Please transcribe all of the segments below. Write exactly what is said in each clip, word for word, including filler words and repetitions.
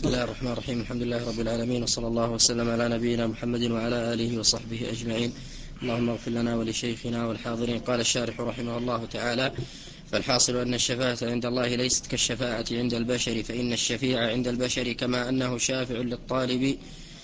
بسم الله الرحمن الرحيم. الحمد لله رب العالمين، وصلى الله وسلم على نبينا محمد وعلى آله وصحبه أجمعين. اللهم اغفر لنا ولشيخنا والحاضرين. قال الشارح رحمه الله تعالى: فالحاصل أن الشفاعة عند الله ليست كالشفاعة عند البشر، فإن الشفيع عند البشر كما أنه شافع للطالب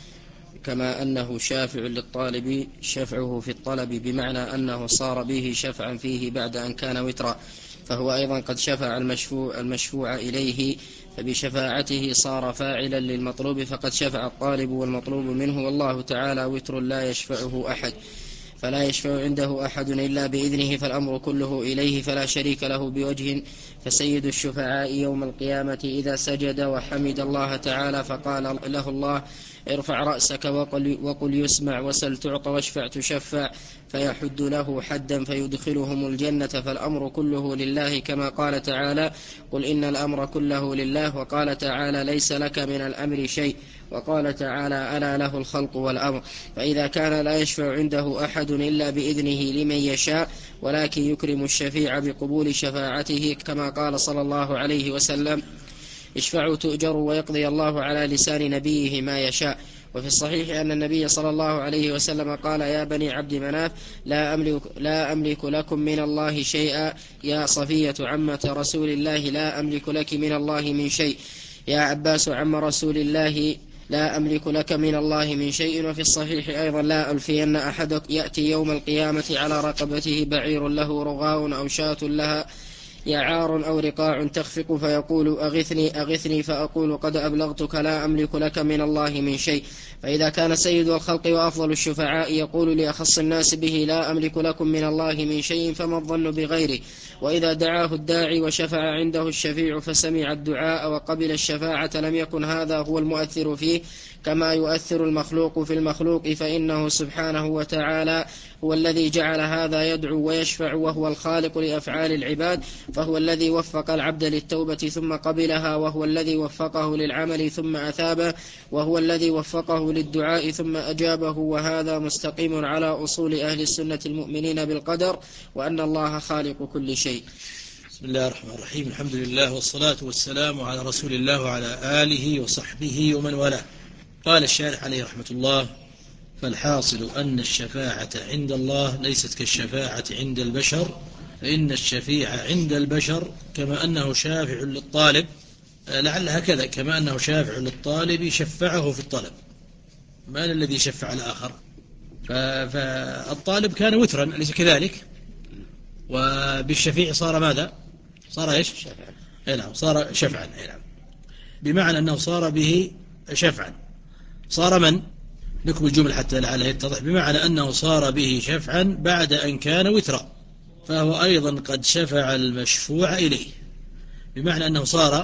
كما أنه شافع للطالب شفعه في الطلب، بمعنى أنه صار به شفعا فيه بعد أن كان وترا، فهو أيضا قد شفع المشفوع, المشفوع إليه، فبشفاعته صار فاعلا للمطلوب، فقد شفع الطالب والمطلوب منه، والله تعالى وتر لا يشفعه أحد، فلا يشفع عنده أحد إلا بإذنه، فالأمر كله إليه فلا شريك له بوجه. فسيد الشفعاء يوم القيامة إذا سجد وحمد الله تعالى فقال له الله: ارفع رأسك وقل, وقل يسمع، وسل تعطى، واشفع تشفع، فيحد له حدا فيدخلهم الجنة، فالأمر كله لله، كما قال تعالى: قل إن الأمر كله لله. وقال تعالى: ليس لك من الأمر شيء. وقال تعالى: ألا له الخلق والأمر. فإذا كان لا يشفع عنده أحد إلا بإذنه لمن يشاء، ولكن يكرم الشفيع بقبول شفاعته، كما قال صلى الله عليه وسلم: اشفعوا تؤجروا، ويقضي الله على لسان نبيه ما يشاء. وفي الصحيح أن النبي صلى الله عليه وسلم قال: يا بني عبد مناف، لا أملك, لا أملك لكم من الله شيئا. يا صفية عمة رسول الله، لا أملك لك من الله من شيء. يا عباس عم رسول الله، لا أملك لك من الله من شيء. وفي الصحيح أيضا: لا ألفين أحدك يأتي يوم القيامة على رقبته بعير له رغاء أو شاة لها يعار أو رقاع تخفق، فيقول: أغثني أغثني، فأقول: قد أبلغتك، لا أملك لك من الله من شيء. فإذا كان سيد الخلق وأفضل الشفعاء يقول لأخص الناس به: لا أملك لكم من الله من شيء، فما الظن بغيره؟ وإذا دعاه الداعي وشفع عنده الشفيع فسمع الدعاء وقبل الشفاعة، لم يكن هذا هو المؤثر فيه كما يؤثر المخلوق في المخلوق، فإنه سبحانه وتعالى هو الذي جعل هذا يدعو ويشفع، وهو الخالق لأفعال العباد، فهو الذي وفق العبد للتوبة ثم قبلها، وهو الذي وفقه للعمل ثم أثابه، وهو الذي وفقه للدعاء ثم أجابه. وهذا مستقيم على أصول أهل السنة المؤمنين بالقدر، وأن الله خالق كل شيء. بسم الله الرحمن الرحيم. الحمد لله والصلاة والسلام على رسول الله وعلى آله وصحبه ومن والاه. قال الشارح عليه رحمة الله: فالحاصل أن الشفاعة عند الله ليست كالشفاعة عند البشر، فإن الشفيع عند البشر كما أنه شافع للطالب، لعل هكذا، كما أنه شافع للطالب شفعه في الطلب. من الذي شفع الآخر؟ فالطالب كان وترا، أليس كذلك؟ وبالشفيع صار ماذا؟ صار إيش؟ أي نعم، صار شفعا. أي نعم، بمعنى أنه صار به شفعا. صار من؟ نكمل الجمل حتى لعلها يتضح. بمعنى أنه صار به شفعا بعد أن كان وترا، فهو أيضا قد شفع المشفوع إليه، بمعنى أنه صار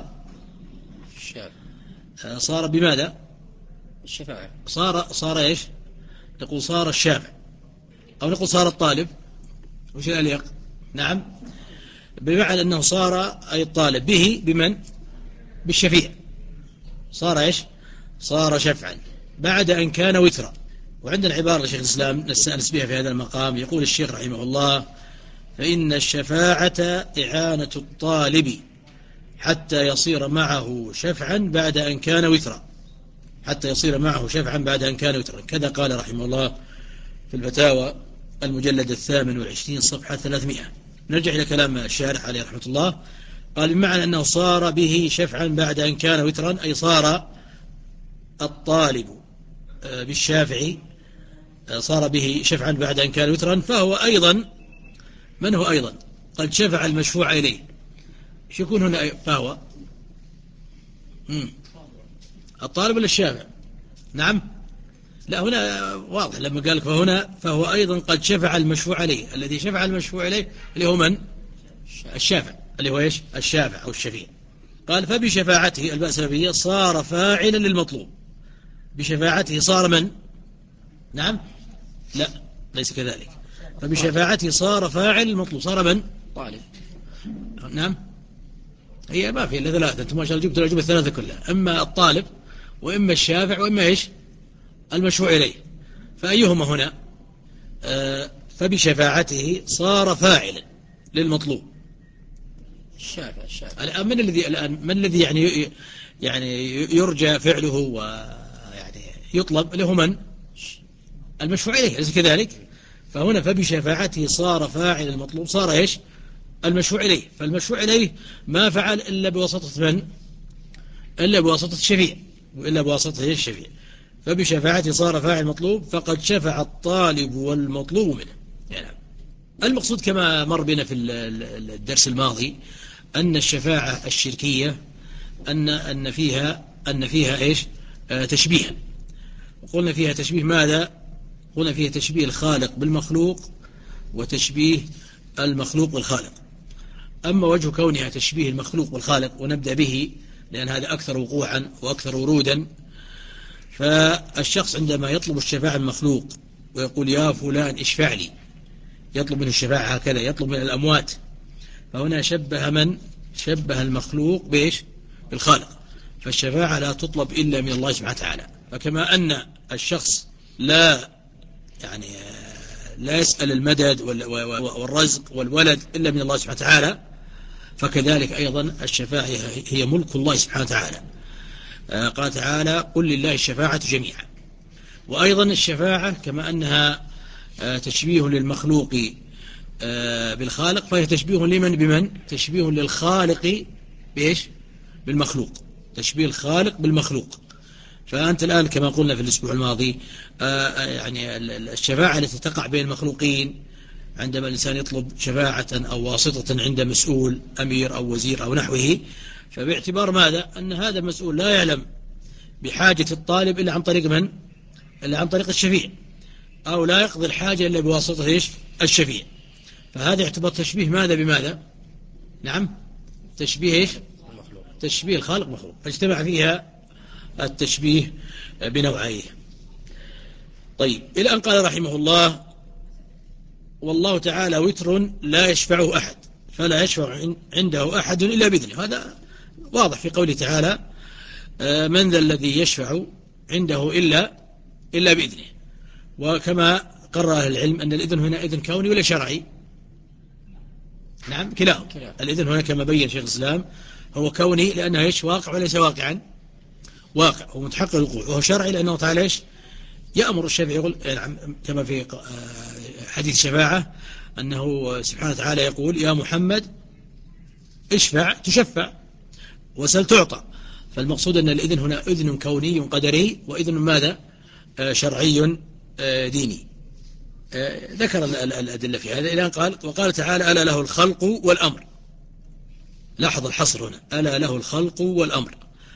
صار بماذا؟ الشفاعة. صار صار إيش؟ نقول صار الشافع، أو نقول صار الطالب، وش الأليق؟ نعم، بمعنى أنه صار أي الطالب به بمن؟ بالشفيع. صار إيش؟ صار شفعا بعد أن كان وترا. وعندنا عبارة لشيخ الإسلام نستأنس بها في هذا المقام، يقول الشيخ رحمه الله: فإن الشفاعة إعانة الطالب حتى يصير معه شفعا بعد أن كان وترا، حتى يصير معه شفعا بعد أن كان وترا. كذا قال رحمه الله في الفتاوى المجلد الثامن والعشرين صفحة ثلاثمائة. نرجع إلى كلام الشارح عليه رحمة الله. قال: بمعنى أنه صار به شفعا بعد أن كان وترا، أي صار الطالب بالشافعي صار به شفعا بعد أن كان وترا، فهو أيضا من هو أيضا قد شفع المشفوع إليه. ايش يكون هنا؟ فهو مم. الطالب ولا الشافع؟ نعم، لا، هنا واضح لما قال فهنا فهو أيضا قد شفع المشفوع إليه. الذي شفع المشفوع إليه اللي هو من؟ الشافع، اللي هو إيش؟ الشافع أو الشفيع. قال: فبشفاعته، الباء سببية، صار فاعلا للمطلوب. بشفاعته صار من؟ نعم، لا، ليس كذلك. فبشفاعته صار فاعل المطلوب. صار من؟ طالب. نعم، هي ما في إلا ثلاثة. أنتم ما شاء الله جبتوا الأجوبة الثلاثة كلها: إما الطالب، وإما الشافع، وإما إيش؟ المشفوع إليه. فأيهما هنا؟ آه فبشفاعته صار فاعلا للمطلوب. الشافع الشافع الآن من الذي الآن من الذي يعني يعني يرجى فعله ويعني يطلب له من المشفوع إليه، أليس كذلك؟ فهنا فبشفاعته صار فاعل المطلوب، صار إيش المشفوع إليه. فالمشفوع إليه ما فعل إلا بواسطة من؟ إلا بواسطة الشفيع، وإلا بواسطة الشفيع. فبشفاعته صار فاعل المطلوب، فقد شفع الطالب والمطلوب منه. يعني المقصود كما مر بنا في الدرس الماضي أن الشفاعة الشركية أن أن فيها أن فيها إيش آه تشبيها. وقلنا فيها تشبيه ماذا؟ قلنا فيها تشبيه الخالق بالمخلوق وتشبيه المخلوق بالخالق. أما وجه كونها تشبيه المخلوق بالخالق، ونبدأ به لأن هذا أكثر وقوعا وأكثر ورودا. فالشخص عندما يطلب الشفاعة المخلوق ويقول يا فلان اشفع لي، يطلب منه الشفاعة هكذا، يطلب من الأموات، فهنا شبه من؟ شبه المخلوق بإيش؟ بالخالق. فالشفاعة لا تطلب إلا من الله سبحانه وتعالى. فكما أن الشخص لا يعني لا يسأل المدد والرزق والولد إلا من الله سبحانه وتعالى، فكذلك أيضا الشفاعة هي ملك الله سبحانه وتعالى. قال تعالى قل لله الشفاعة جميعا. وأيضا الشفاعة كما أنها تشبيه للمخلوق بالخالق، فهي تشبيه لمن بمن؟ تشبيه للخالق بإيش؟ بالمخلوق، تشبيه الخالق بالمخلوق. فأنت الآن كما قلنا في الأسبوع الماضي يعني الشفاعة التي تقع بين المخلوقين عندما الإنسان يطلب شفاعة أو واسطة عند مسؤول أمير أو وزير أو نحوه، فباعتبار ماذا؟ أن هذا المسؤول لا يعلم بحاجة الطالب إلا عن طريق من؟ إلا عن طريق الشفيع، أو لا يقضي الحاجة إلا بواسطة إيش؟ الشفيع. فهذا يعتبر تشبيه ماذا بماذا؟ نعم تشبيه إيش؟ تشبيه الخالق مخلوق، فاجتمع فيها التشبيه بنوعيه. طيب إلى أن قال رحمه الله والله تعالى وتر لا يشفعه أحد، فلا يشفع عنده أحد إلا بإذنه. هذا واضح في قوله تعالى من ذا الذي يشفع عنده إلا إلا بإذنه. وكما قرر أهل العلم أن الإذن هنا إذن كوني ولا شرعي؟ نعم كلاهما. الإذن هنا كما بين شيخ الإسلام هو كوني لأنه إيش؟ واقع وليس واقعا؟ واقع ومتحقق الوقوع. وهو شرعي لأنه تعالى إيش؟ يأمر الشفيع، يقول كما في حديث الشفاعة أنه سبحانه وتعالى يقول يا محمد اشفع تشفع وسل تعطى. فالمقصود أن الإذن هنا إذن كوني قدري، وإذن ماذا؟ شرعي ديني. ذكر الأدلة في هذا إلى أن قال وقال تعالى ألا له الخلق والأمر. لاحظ الحصر هنا، ألا له الخلق والأمر.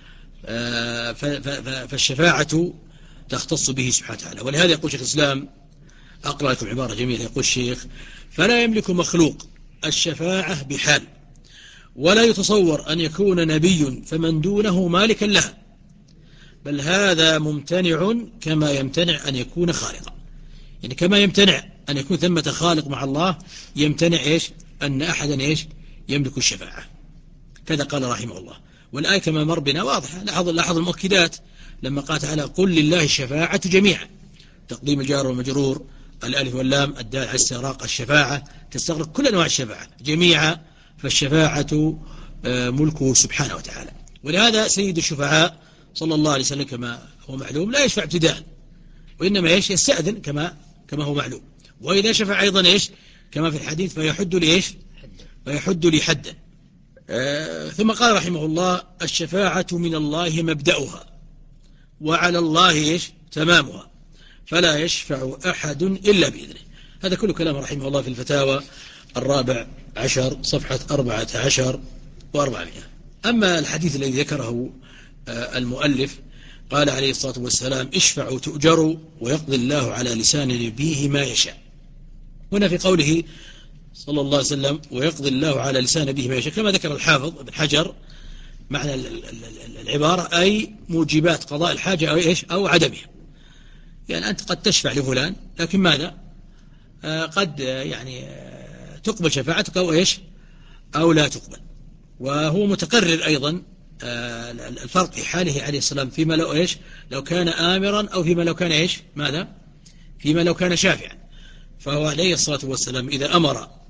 فالشفاعة تختص به سبحانه وتعالى. ولهذا يقول شيخ الإسلام، أقرأ لكم عبارة جميلة، يقول الشيخ فلا يملك مخلوق الشفاعة بحال، ولا يتصور أن يكون نبي فمن دونه مالكا لها، بل هذا ممتنع كما يمتنع أن يكون خالقا. يعني كما يمتنع أن يكون ثمة خالق مع الله، يمتنع إيش؟ أن أحدا إيش؟ يملك الشفاعة. كذا قال رحمه الله. والآية كما مر بنا واضحة. لاحظ لاحظ المؤكدات لما قال تعالى قل لله الشفاعة جميعا، تقديم الجار والمجرور، الألف واللام الدال على استغراق الشفاعة تستغرق كل أنواع الشفاعة جميعا. فالشفاعة ملكه سبحانه وتعالى. ولهذا سيد الشفعاء صلى الله عليه وسلم كما هو معلوم لا يشفع ابتداء، وإنما إيش؟ يستأذن كما كما هو معلوم. وإذا شفع أيضا إيش؟ كما في الحديث فيحد لإيش؟ فيحد لي حدا. آه ثم قال رحمه الله الشفاعة من الله مبدأها وعلى الله إيش؟ تمامها، فلا يشفع أحد إلا بإذنه. هذا كله كلام رحمه الله في الفتاوى الرابع عشر صفحة أربعة عشر وأربعمائة. أما الحديث الذي ذكره آه المؤلف قال عليه الصلاة والسلام اشفعوا تؤجروا ويقضي الله على لسان نبيه ما يشاء. هنا في قوله صلى الله عليه وسلم ويقضي الله على لسان نبيه ما يشاء، كما ذكر الحافظ ابن حجر معنى العبارة أي موجبات قضاء الحاجة أو إيش أو عدمها. يعني أنت قد تشفع لفلان لكن ماذا آه قد يعني آه تقبل شفاعتك أو إيش أو لا تقبل. وهو متقرر أيضا آه الفرق في حاله عليه السلام فيما لو إيش لو كان آمرا أو فيما لو كان إيش ماذا فيما لو كان شافعا. فهو عليه الصلاة والسلام إذا أمر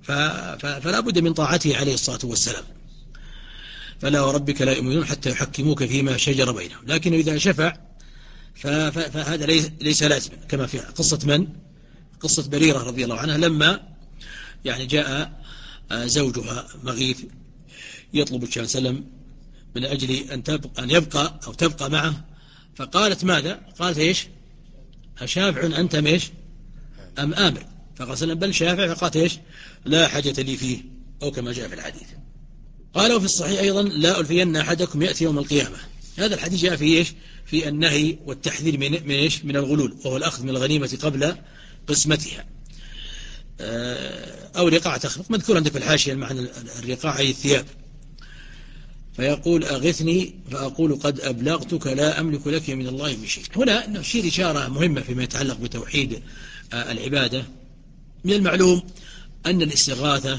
فلا بد من طاعته عليه الصلاة والسلام. فلا وربك لا يؤمنون حتى يحكموك فيما شجر بينهم. لكن إذا شفع فهذا ليس لازم، كما في قصة من؟ قصة بريرة رضي الله عنها لما يعني جاء زوجها مغيث يطلب النبي صلى الله عليه وسلم من أجل أن تبقى أن يبقى أو تبقى معه، فقالت ماذا؟ قالت إيش؟ أشافع أنت ميش أم آمر؟ فقال سلم بل شافع. فقالت إيش؟ لا حاجة لي فيه، أو كما جاء في الحديث. قالوا في الصحيح أيضا لا ألفين أحدكم يأتي يوم القيامة. هذا الحديث جاء في إيش؟ في النهي والتحذير من من إيش؟ من الغلول، وهو الأخذ من الغنيمة قبل قسمتها، أو رقاع تخلق. مذكور عندك في الحاشية المعنى الرقاع أي الثياب. فيقول أغثني فأقول قد أبلغتك لا أملك لك من الله من شيء. هنا نشير إشارة مهمة فيما يتعلق بتوحيد العبادة. من المعلوم أن الاستغاثة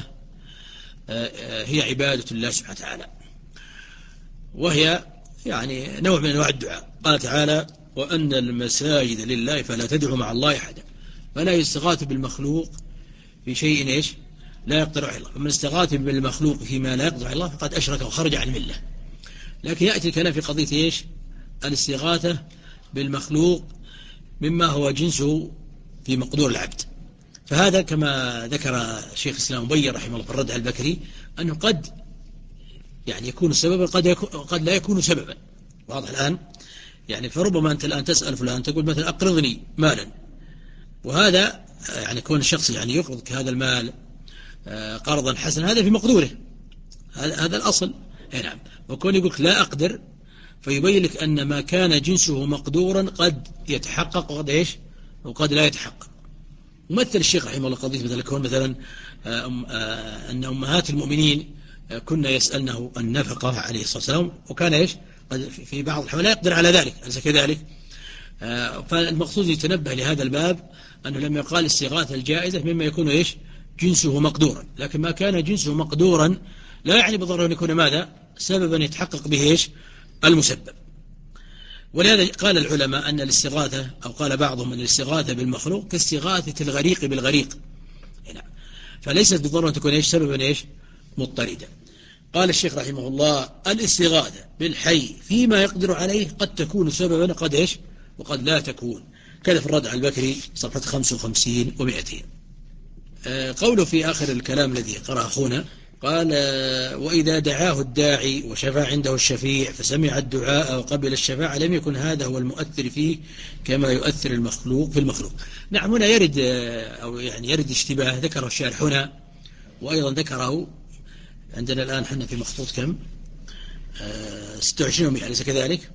هي عبادة الله سبحانه وتعالى، وهي يعني نوع من أنواع الدعاء. قال تعالى وأن المساجد لله فلا تدعوا مع الله أحدا. فلا يستغاث بالمخلوق في شيء إيش لا يقدر على الله. فمن استغاث بالمخلوق فيما لا يقدر على الله فقد أشرك وخرج عن الملة. لكن يأتي الكلام في قضية إيش؟ الاستغاثة بالمخلوق مما هو جنسه في مقدور العبد. فهذا كما ذكر شيخ الإسلام مبين رحمه الله في الرد على البكري أنه قد يعني يكون سببا قد, يكون قد لا يكون سببا. واضح الآن؟ يعني فربما أنت الآن تسأل فلان تقول مثلا أقرضني مالا، وهذا يعني كون الشخص يعني يقرضك هذا المال قرضا حسنا هذا في مقدوره، هذا الأصل. نعم. وكون يقولك لا أقدر فيبين لك أن ما كان جنسه مقدورا قد يتحقق وقد إيش وقد لا يتحقق. مثل الشيخ رحمه الله قضية مثلا كون مثلا أن أمهات المؤمنين كنا يسألنه النفقة عليه الصلاة والسلام، وكان إيش قد في بعض الحوالي لا يقدر على ذلك، أليس كذلك؟ فالمقصود يتنبه لهذا الباب أنه لما يقال استغاثة الجائزة مما يكون إيش جنسه مقدورا، لكن ما كان جنسه مقدورا لا يعني بالضرورة أن يكون ماذا سببا يتحقق به إيش المسبب. ولهذا قال العلماء أن الاستغاثة أو قال بعضهم أن الاستغاثة بالمخلوق كاستغاثة الغريق بالغريق، فليست بالضرورة أن تكون إيش سببا إيش مضطردا. قال الشيخ رحمه الله الاستغاثة بالحي فيما يقدر عليه قد تكون سببا قد إيش وقد لا تكون، كذا في الرد على البكري صفحة خمسة وخمسين ومئتين. قوله في آخر الكلام الذي قرأ أخونا قال وإذا دعاه الداعي وشفع عنده الشفيع فسمع الدعاء وقبل الشفاعة لم يكن هذا هو المؤثر فيه كما يؤثر المخلوق في المخلوق. نعم هنا يرد أو يعني يرد اشتباه ذكره الشارح هنا، وأيضا ذكره عندنا الآن حنا في مخطوط كم ستة وعشرين ومئة أليس كذلك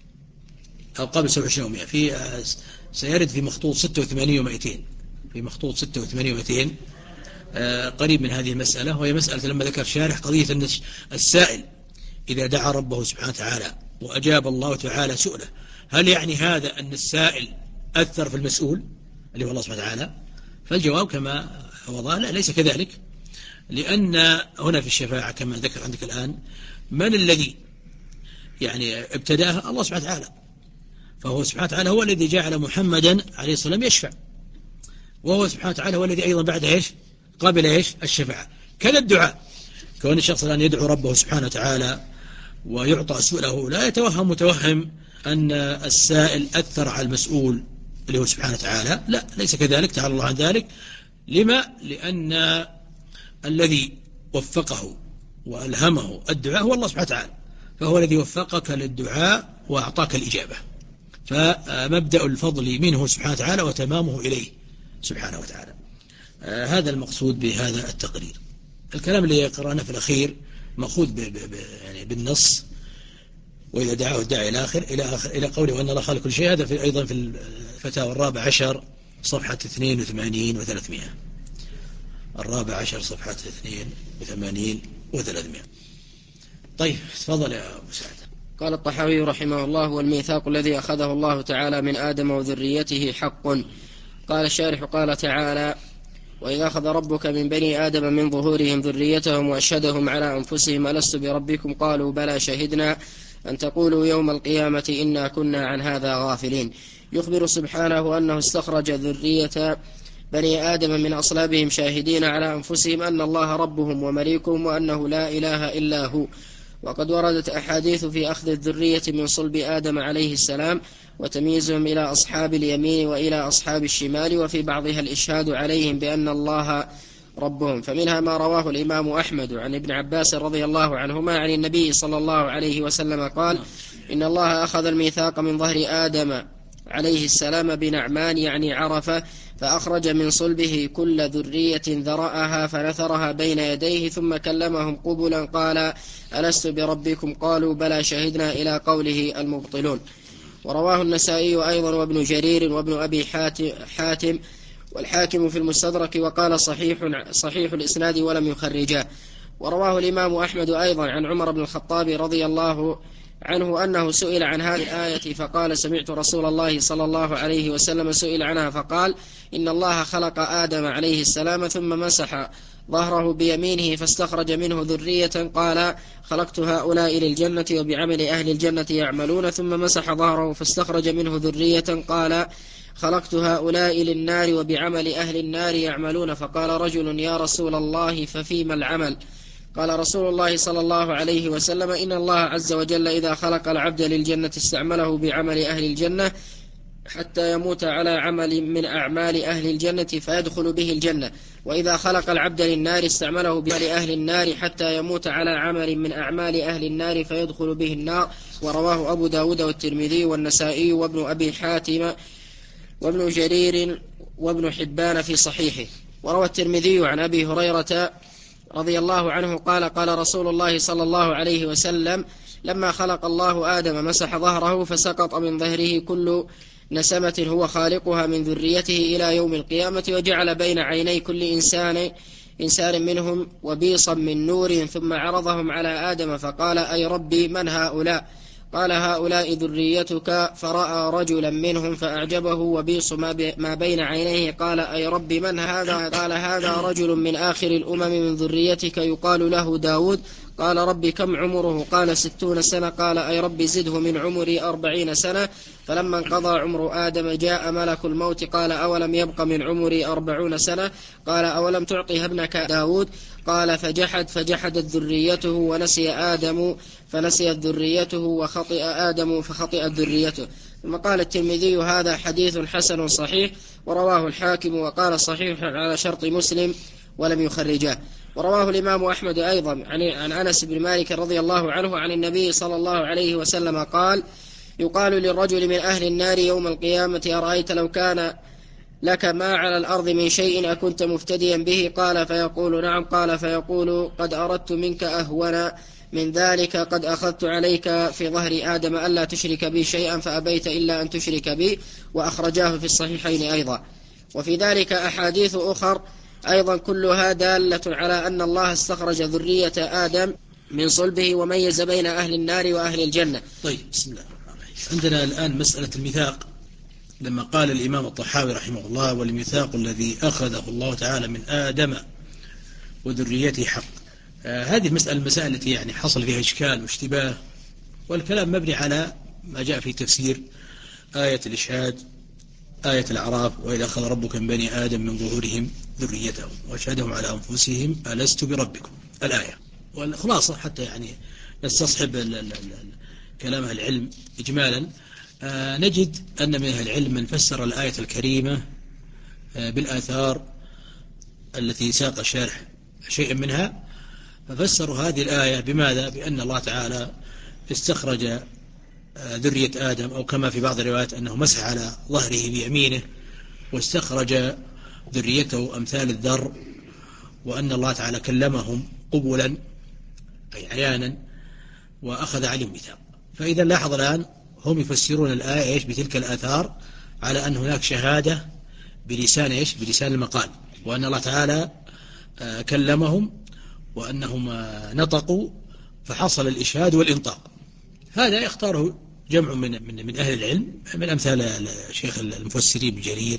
أو قبل سبعة وعشرين ومئة، في سيرد في مخطوط ستة وثمانين ومئتين، في مخطوط ستة وثمانين ومئتين قريب من هذه المسألة، وهي مسألة لما ذكر شارح قضية أن السائل إذا دعا ربه سبحانه وتعالى وأجاب الله تعالى سؤله هل يعني هذا أن السائل أثر في المسؤول اللي هو الله سبحانه وتعالى؟ فالجواب كما هو ظاهر لا ليس كذلك، لأن هنا في الشفاعة كما ذكر عندك الآن من الذي يعني ابتداها؟ الله سبحانه وتعالى، فهو سبحانه وتعالى هو الذي جعل محمدا عليه الصلاة والسلام يشفع، وهو سبحانه وتعالى هو الذي أيضا بعد إيش قبل إيش الشفاعة. كذا الدعاء، كون الشخص الآن يدعو ربه سبحانه وتعالى ويعطى سؤله لا يتوهم متوهم أن السائل أثر على المسؤول اللي هو سبحانه وتعالى، لا ليس كذلك، تعالى الله عن ذلك. لما؟ لأن الذي وفقه وألهمه الدعاء هو الله سبحانه وتعالى، فهو الذي وفقك للدعاء وأعطاك الإجابة، فمبدأ الفضل منه سبحانه وتعالى وتمامه إليه سبحانه وتعالى. آه هذا المقصود بهذا التقرير. الكلام اللي قرأناه في الأخير مأخوذ ب ب ب يعني بالنص وإذا دعاه الداعي إلى آخر إلى آخر إلى قوله وأن الله خالق كل شيء، هذا في أيضا في الفتاوى الرابع عشر صفحة اثنين وثمانين وثلاثمائة، الرابع عشر صفحة اثنين وثمانين وثلاثمائة. طيب تفضل يا أبو سعد. قال الطحاوي رحمه الله والميثاق الذي أخذه الله تعالى من آدم وذريته حق. قال الشارح قال تعالى وإذا أخذ ربك من بني آدم من ظهورهم ذريتهم وأشهدهم على أنفسهم ألست بربكم قالوا بلى شهدنا أن تقولوا يوم القيامة إنا كنا عن هذا غافلين. يخبر سبحانه أنه استخرج ذرية بني آدم من أصلابهم شاهدين على أنفسهم أن الله ربهم ومليكهم وأنه لا إله إلا هو. وقد وردت أحاديث في أخذ الذرية من صلب آدم عليه السلام وتمييزهم إلى أصحاب اليمين وإلى أصحاب الشمال، وفي بعضها الإشهاد عليهم بأن الله ربهم. فمنها ما رواه الإمام أحمد عن ابن عباس رضي الله عنهما عن النبي صلى الله عليه وسلم قال: إن الله أخذ الميثاق من ظهر آدم عليه السلام بنعمان يعني عرفة، فأخرج من صلبه كل ذرية ذرأها فنثرها بين يديه، ثم كلمهم قبلا قال: ألست بربكم؟ قالوا بلى شهدنا، إلى قوله المبطلون. ورواه النسائي أيضا وابن جرير وابن أبي حاتم والحاكم في المستدرك وقال صحيح, صحيح الإسناد ولم يخرجاه. ورواه الإمام أحمد أيضا عن عمر بن الخطاب رضي الله عنه أنه سئل عن هذه الآية فقال: سمعت رسول الله صلى الله عليه وسلم سئل عنها فقال: إن الله خلق آدم عليه السلام ثم مسح ظهره بيمينه فاستخرج منه ذرية، قال: خلقت هؤلاء للجنة وبعمل أهل الجنة يعملون، ثم مسح ظهره فاستخرج منه ذرية، قال: خلقت هؤلاء للنار وبعمل أهل النار يعملون. فقال رجل: يا رسول الله ففيما العمل؟ قال رسول الله صلى الله عليه وسلم: إن الله عز وجل إذا خلق العبد للجنة استعمله بعمل أهل الجنة حتى يموت على عمل من أعمال أهل الجنة فيدخل به الجنة، وإذا خلق العبد للنار استعمله بعمل أهل النار حتى يموت على عمل من أعمال أهل النار فيدخل به النار. ورواه أبو داود والترمذي والنسائي وابن أبي حاتم وابن جرير وابن حبان في صحيحه. وروى الترمذي عن أبي هريرة رضي الله عنه قال: قال رسول الله صلى الله عليه وسلم: لما خلق الله آدم مسح ظهره فسقط من ظهره كل نسمة هو خالقها من ذريته إلى يوم القيامة، وجعل بين عيني كل إنسان إنسان منهم وبيصا من نور، ثم عرضهم على آدم فقال: أي ربي من هؤلاء؟ قال: هؤلاء ذريتك. فرأى رجلا منهم فأعجبه وبيص ما بين عينيه، قال: أي رب من هذا؟ قال: هذا رجل من آخر الأمم من ذريتك يقال له داود. قال: رب كم عمره؟ قال: ستون سنة. قال: أي رب زده من عمري أربعين سنة. فلما انقضى عمر آدم جاء ملك الموت قال: أولم يبق من عمري أربعون سنة؟ قال: أولم تعطي ابنك داود؟ قال: فجحد فجحدت ذريته، ونسي آدم فنسيت ذريته، وخطئ آدم فخطئت ذريته. ثم قال الترمذي: هذا حديث حسن صحيح. ورواه الحاكم وقال صحيح على شرط مسلم ولم يخرجاه. ورواه الإمام أحمد أيضا عن أنس بن مالك رضي الله عنه عن النبي صلى الله عليه وسلم قال: يقال للرجل من أهل النار يوم القيامة: أرأيت لو كان لك ما على الأرض من شيء أكنت مفتديا به؟ قال: فيقول: نعم. قال: فيقول: قد أردت منك أهون من ذلك، قد أخذت عليك في ظهر آدم ألا تشرك بي شيئا فأبيت إلا أن تشرك بي. وأخرجاه في الصحيحين أيضا. وفي ذلك أحاديث أخر أيضا كلها دالة على أن الله استخرج ذرية آدم من صلبه وميز بين أهل النار وأهل الجنة. طيب، بسم الله. عندنا الآن مسألة الميثاق، لما قال الإمام الطحاوي رحمه الله: والميثاق الذي أخذه الله تعالى من آدم وذريته حق. آه هذه المسألة المسائل التي يعني حصل فيها إشكال واشتباه، والكلام مبني على ما جاء في تفسير آية الإشهاد، آية الأعراف: وإذا أخذ ربك من بني آدم من ظهورهم ذريتهم وأشهدهم على أنفسهم ألست بربكم، الآية. والخلاصة حتى يعني نستصحب كلام أهل العلم إجمالا، آه نجد أن من أهل العلم من فسر الآية الكريمة آه بالآثار التي ساق الشارح شيئا منها، ففسروا هذه الآية بماذا؟ بأن الله تعالى استخرج آه ذرية آدم، أو كما في بعض الروايات أنه مسح على ظهره بيمينه واستخرج ذريته أمثال الذر، وأن الله تعالى كلمهم قبلا أي عيانا وأخذ عليهم ميثاق. فإذا لاحظ الآن هم يفسرون الآية إيش؟ بتلك الآثار، على أن هناك شهادة بلسان إيش؟ بلسان المقال، وأن الله تعالى كلمهم وأنهم نطقوا فحصل الإشهاد والإنطاق. هذا يختاره جمع من من من أهل العلم، من أمثال الشيخ المفسرين ابن جرير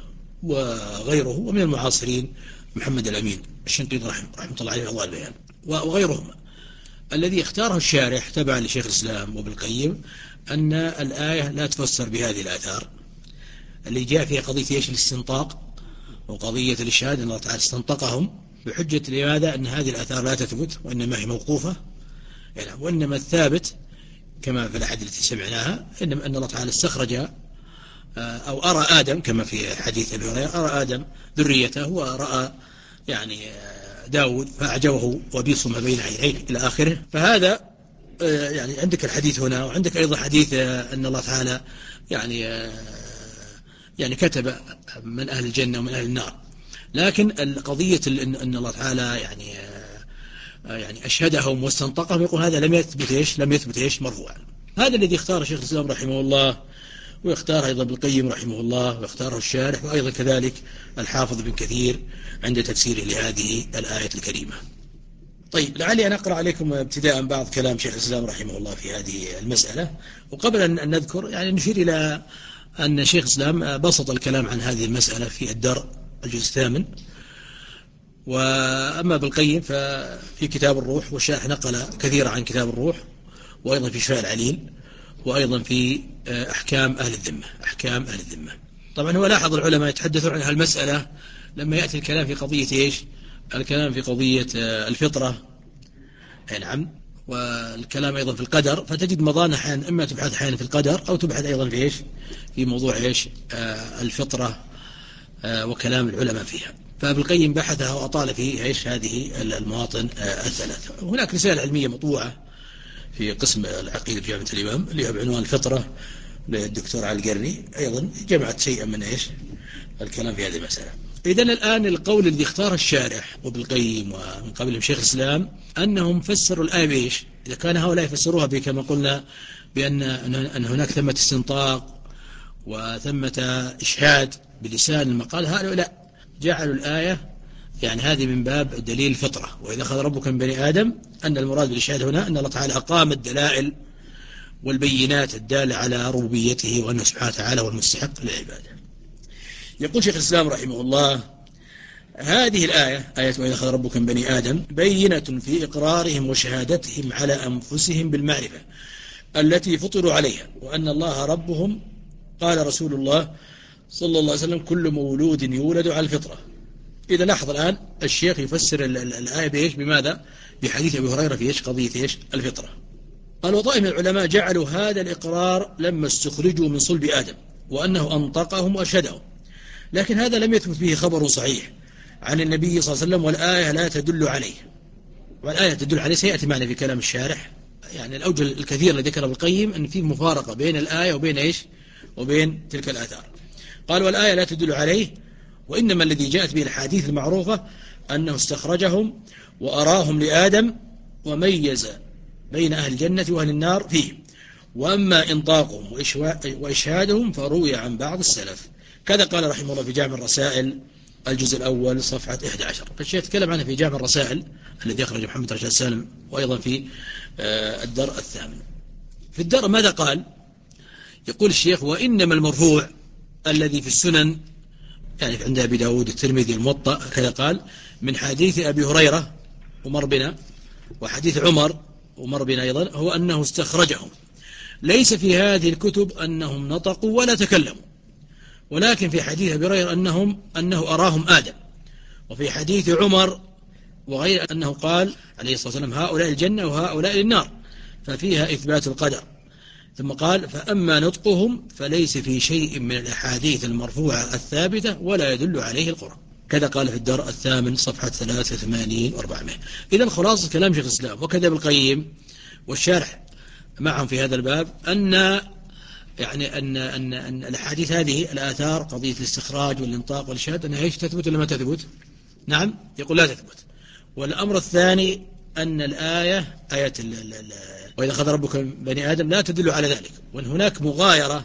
وغيره، ومن المعاصرين محمد الأمين الشنقيطي رحمه الله عليه أضواء البيان وغيرهم. الذي اختاره الشارح تبعا لشيخ الإسلام وابن القيم أن الآية لا تفسر بهذه الآثار اللي جاء فيها قضية إيش؟ الاستنطاق وقضية الإشهاد أن الله تعالى استنطقهم بحجة لماذا أن هذه الآثار لا تثبت وإنما هي موقوفة يعني وإنما الثابت كما في الأحاديث التي سمعناها إنما أن الله تعالى استخرج أو أرى آدم كما في حديث أبي هريرة أرى آدم ذريته ورأى يعني داود فأعجبه وبيص ما بين عينيه إلى آخره. فهذا يعني عندك الحديث هنا وعندك أيضا حديث أن الله تعالى يعني يعني كتب من أهل الجنة ومن أهل النار. لكن القضية أن الله تعالى يعني يعني أشهدهم واستنطقهم يقول هذا لم يثبت إيش لم يثبت إيش مرفوعا. هذا الذي اختاره شيخ الإسلام رحمه الله ويختار أيضا ابن القيم رحمه الله ويختاره الشارح وأيضا كذلك الحافظ بن كثير عند تفسيره لهذه الآية الكريمة. طيب لعلي أن أقرأ عليكم ابتداء بعض كلام شيخ الإسلام رحمه الله في هذه المسألة. وقبل أن نذكر يعني نشير إلى أن شيخ الإسلام بسط الكلام عن هذه المسألة في الدرء الجزء الثامن. وأما بالقيم ففي كتاب الروح والشارح نقل كثيرا عن كتاب الروح وأيضا في شفاء العليل وأيضا في أحكام أهل الذمة أحكام أهل الذمة. طبعا هو لاحظ العلماء يتحدثون عن هالمسألة لما يأتي الكلام في قضية إيش الكلام في قضية الفطرة نعم والكلام أيضا في القدر فتجد مضان أحيانا إما تبحث أحيانا في القدر أو تبحث أيضا في إيش في موضوع إيش الفطرة وكلام العلماء فيها. فبالقيم بحثها وأطال في إيش هذه المواطن الثلاثة. هناك رسالة علمية مطبوعة في قسم العقيدة بجامعة الإمام اللي هو بعنوان الفطرة للدكتور علي القرني أيضا جمعت شيئا من إيش الكلام في هذه المسألة. إذن الآن القول الذي اختار الشارح وبالقيم ومن قبلهم شيخ الإسلام أنهم فسروا الآية بإيش إذا كان هؤلاء يفسروها بكما قلنا بأن أن هناك ثمة استنطاق وثمة إشهاد بلسان المقال هؤلاء جعلوا الآية يعني هذه من باب دليل الفطرة. وإذا أخذ ربك من بني آدم أن المراد بالإشهاد هنا أن الله تعالى أقام الدلائل والبينات الدالة على ربوبيته وأنه سبحانه وتعالى هو المستحق للعبادة. يقول شيخ الإسلام رحمه الله هذه الآية آية وإذا أخذ ربك من بني آدم بينة في إقرارهم وشهادتهم على أنفسهم بالمعرفة التي فطروا عليها وأن الله ربهم. قال رسول الله صلى الله عليه وسلم كل مولود يولد على الفطرة. إذا لاحظ الآن الشيخ يفسر الآية بإيش بماذا بحديث أبي هريرة في إيش قضية إيش الفطرة. قال وطائف من العلماء جعلوا هذا الإقرار لما استخرجوا من صلب آدم وأنه أنطقهم وأشهدهم لكن هذا لم يثبت به خبر صحيح عن النبي صلى الله عليه وسلم والآية لا تدل عليه. والآية تدل عليه سيأتي معنا في كلام الشارح يعني الأوجه الكثير الذي ذكره بالقيم أن في مفارقة بين الآية وبين إيش وبين تلك الآثار. قال والآية لا تدل عليه وإنما الذي جاءت به الحديث المعروفة أنه استخرجهم وأراهم لآدم وميز بين أهل الجنة وأهل النار فيه. وأما إنطاقهم وإشهادهم فروي عن بعض السلف كذا قال رحمه الله في جامع الرسائل الجزء الأول صفحة إحدى عشر. فالشيخ يتكلم عنه في جامع الرسائل الذي أخرج محمد رشاد سالم وأيضا في الدرء الثامن. في الدرء ماذا قال؟ يقول الشيخ وإنما المرفوع الذي في السنن يعني عند أبي داود الترمذي الموطأ كذا قال من حديث أبي هريرة ومر بنا وحديث عمر ومر بنا أيضا هو أنه استخرجهم. ليس في هذه الكتب أنهم نطقوا ولا تكلموا ولكن في حديث أبي هريرة أنهم أنه أراهم آدم وفي حديث عمر وغير أنه قال عليه الصلاة والسلام هؤلاء الجنة وهؤلاء النار ففيها إثبات القدر. ثم قال فأما نطقهم فليس في شيء من الأحاديث المرفوعة الثابتة ولا يدل عليه القرآن. كذا قال في الدرء الثامن صفحة ثلاثة وثمانين وأربعمائة. إذن خلاصة كلام شيخ الإسلام وكذا بالقيم والشارح معهم في هذا الباب أن يعني أن أن أن الأحاديث هذه الآثار قضية الاستخراج والانطاق والإشهاد أنها إيش تثبت ولا ما تثبت؟ نعم يقول لا تثبت. والأمر الثاني أن الآية آية ال ال ال وإذا أخذ ربك بني آدم لا تدل على ذلك وأن هناك مغايرة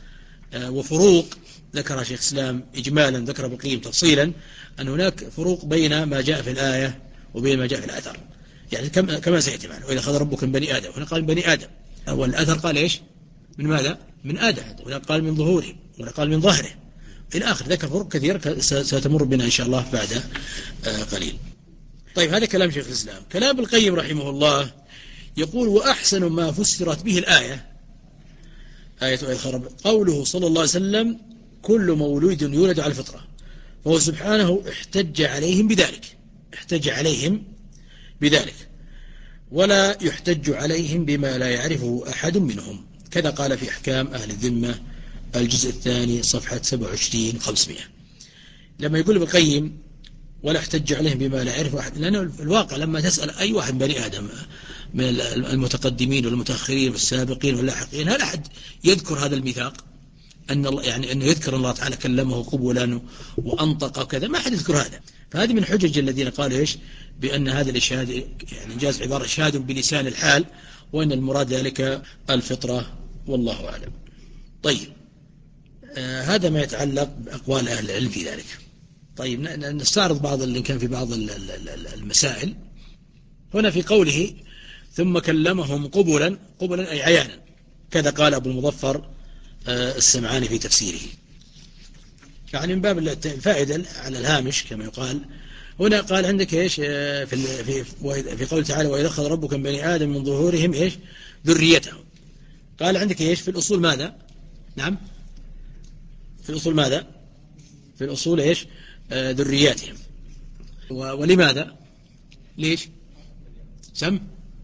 وفروق ذكرها شيخ الإسلام إجمالا ذكر بالقيم تفصيلا أن هناك فروق بين ما جاء في الآية وبين ما جاء في الآثار يعني كما سيأتي معنا وإذا أخذ ربك من بني آدم هنا قال بني آدم والآثر قال إيش من ماذا من آدم وهنا قال من ظهوره وهنا قال من ظهره إلى آخر ذكر فروق كثيرة ستمر بنا إن شاء الله بعد قليل. طيب هذا كلام شيخ الإسلام. كلام القيم رحمه الله يقول وأحسن ما فسرت به الآية آية الخرب قوله صلى الله عليه وسلم كل مولود يولد على الفطرة وهو سبحانه احتج عليهم بذلك احتج عليهم بذلك ولا يحتج عليهم بما لا يعرفه أحد منهم. كذا قال في أحكام أهل الذمة الجزء الثاني صفحة سبعة وعشرين خمسمائة. لما يقول ابن القيم ولا احتج عليهم بما لا يعرفه أحد، لأنه الواقع لما تسأل أي واحد بني آدم من المتقدمين والمتأخرين والسابقين واللاحقين، هل أحد يذكر هذا الميثاق؟ أن الله يعني أنه يذكر الله تعالى كلمه قبولا وأنطق وكذا، ما أحد يذكر هذا. فهذه من حجج الذين قالوا إيش بأن هذا الإشهاد يعني جاز عبارة إشهاد بلسان الحال، وأن المراد ذلك الفطرة، والله أعلم. طيب آه هذا ما يتعلق بأقوال أهل العلم في ذلك. طيب نستعرض بعض اللي كان في بعض المسائل هنا. في قوله ثم كلمهم قبلا، قبلا أي عيانا، كذا قال أبو المظفر السمعاني في تفسيره. يعني من باب الفائدة على الهامش كما يقال هنا، قال عندك إيش في في في قول تعالى وإذا أخذ ربك من بني آدم من ظهورهم إيش ذريتهم. قال عندك إيش في الأصول ماذا؟ نعم في الأصول ماذا؟ في الأصول إيش ذرياتهم. ولماذا؟ ليش؟ سم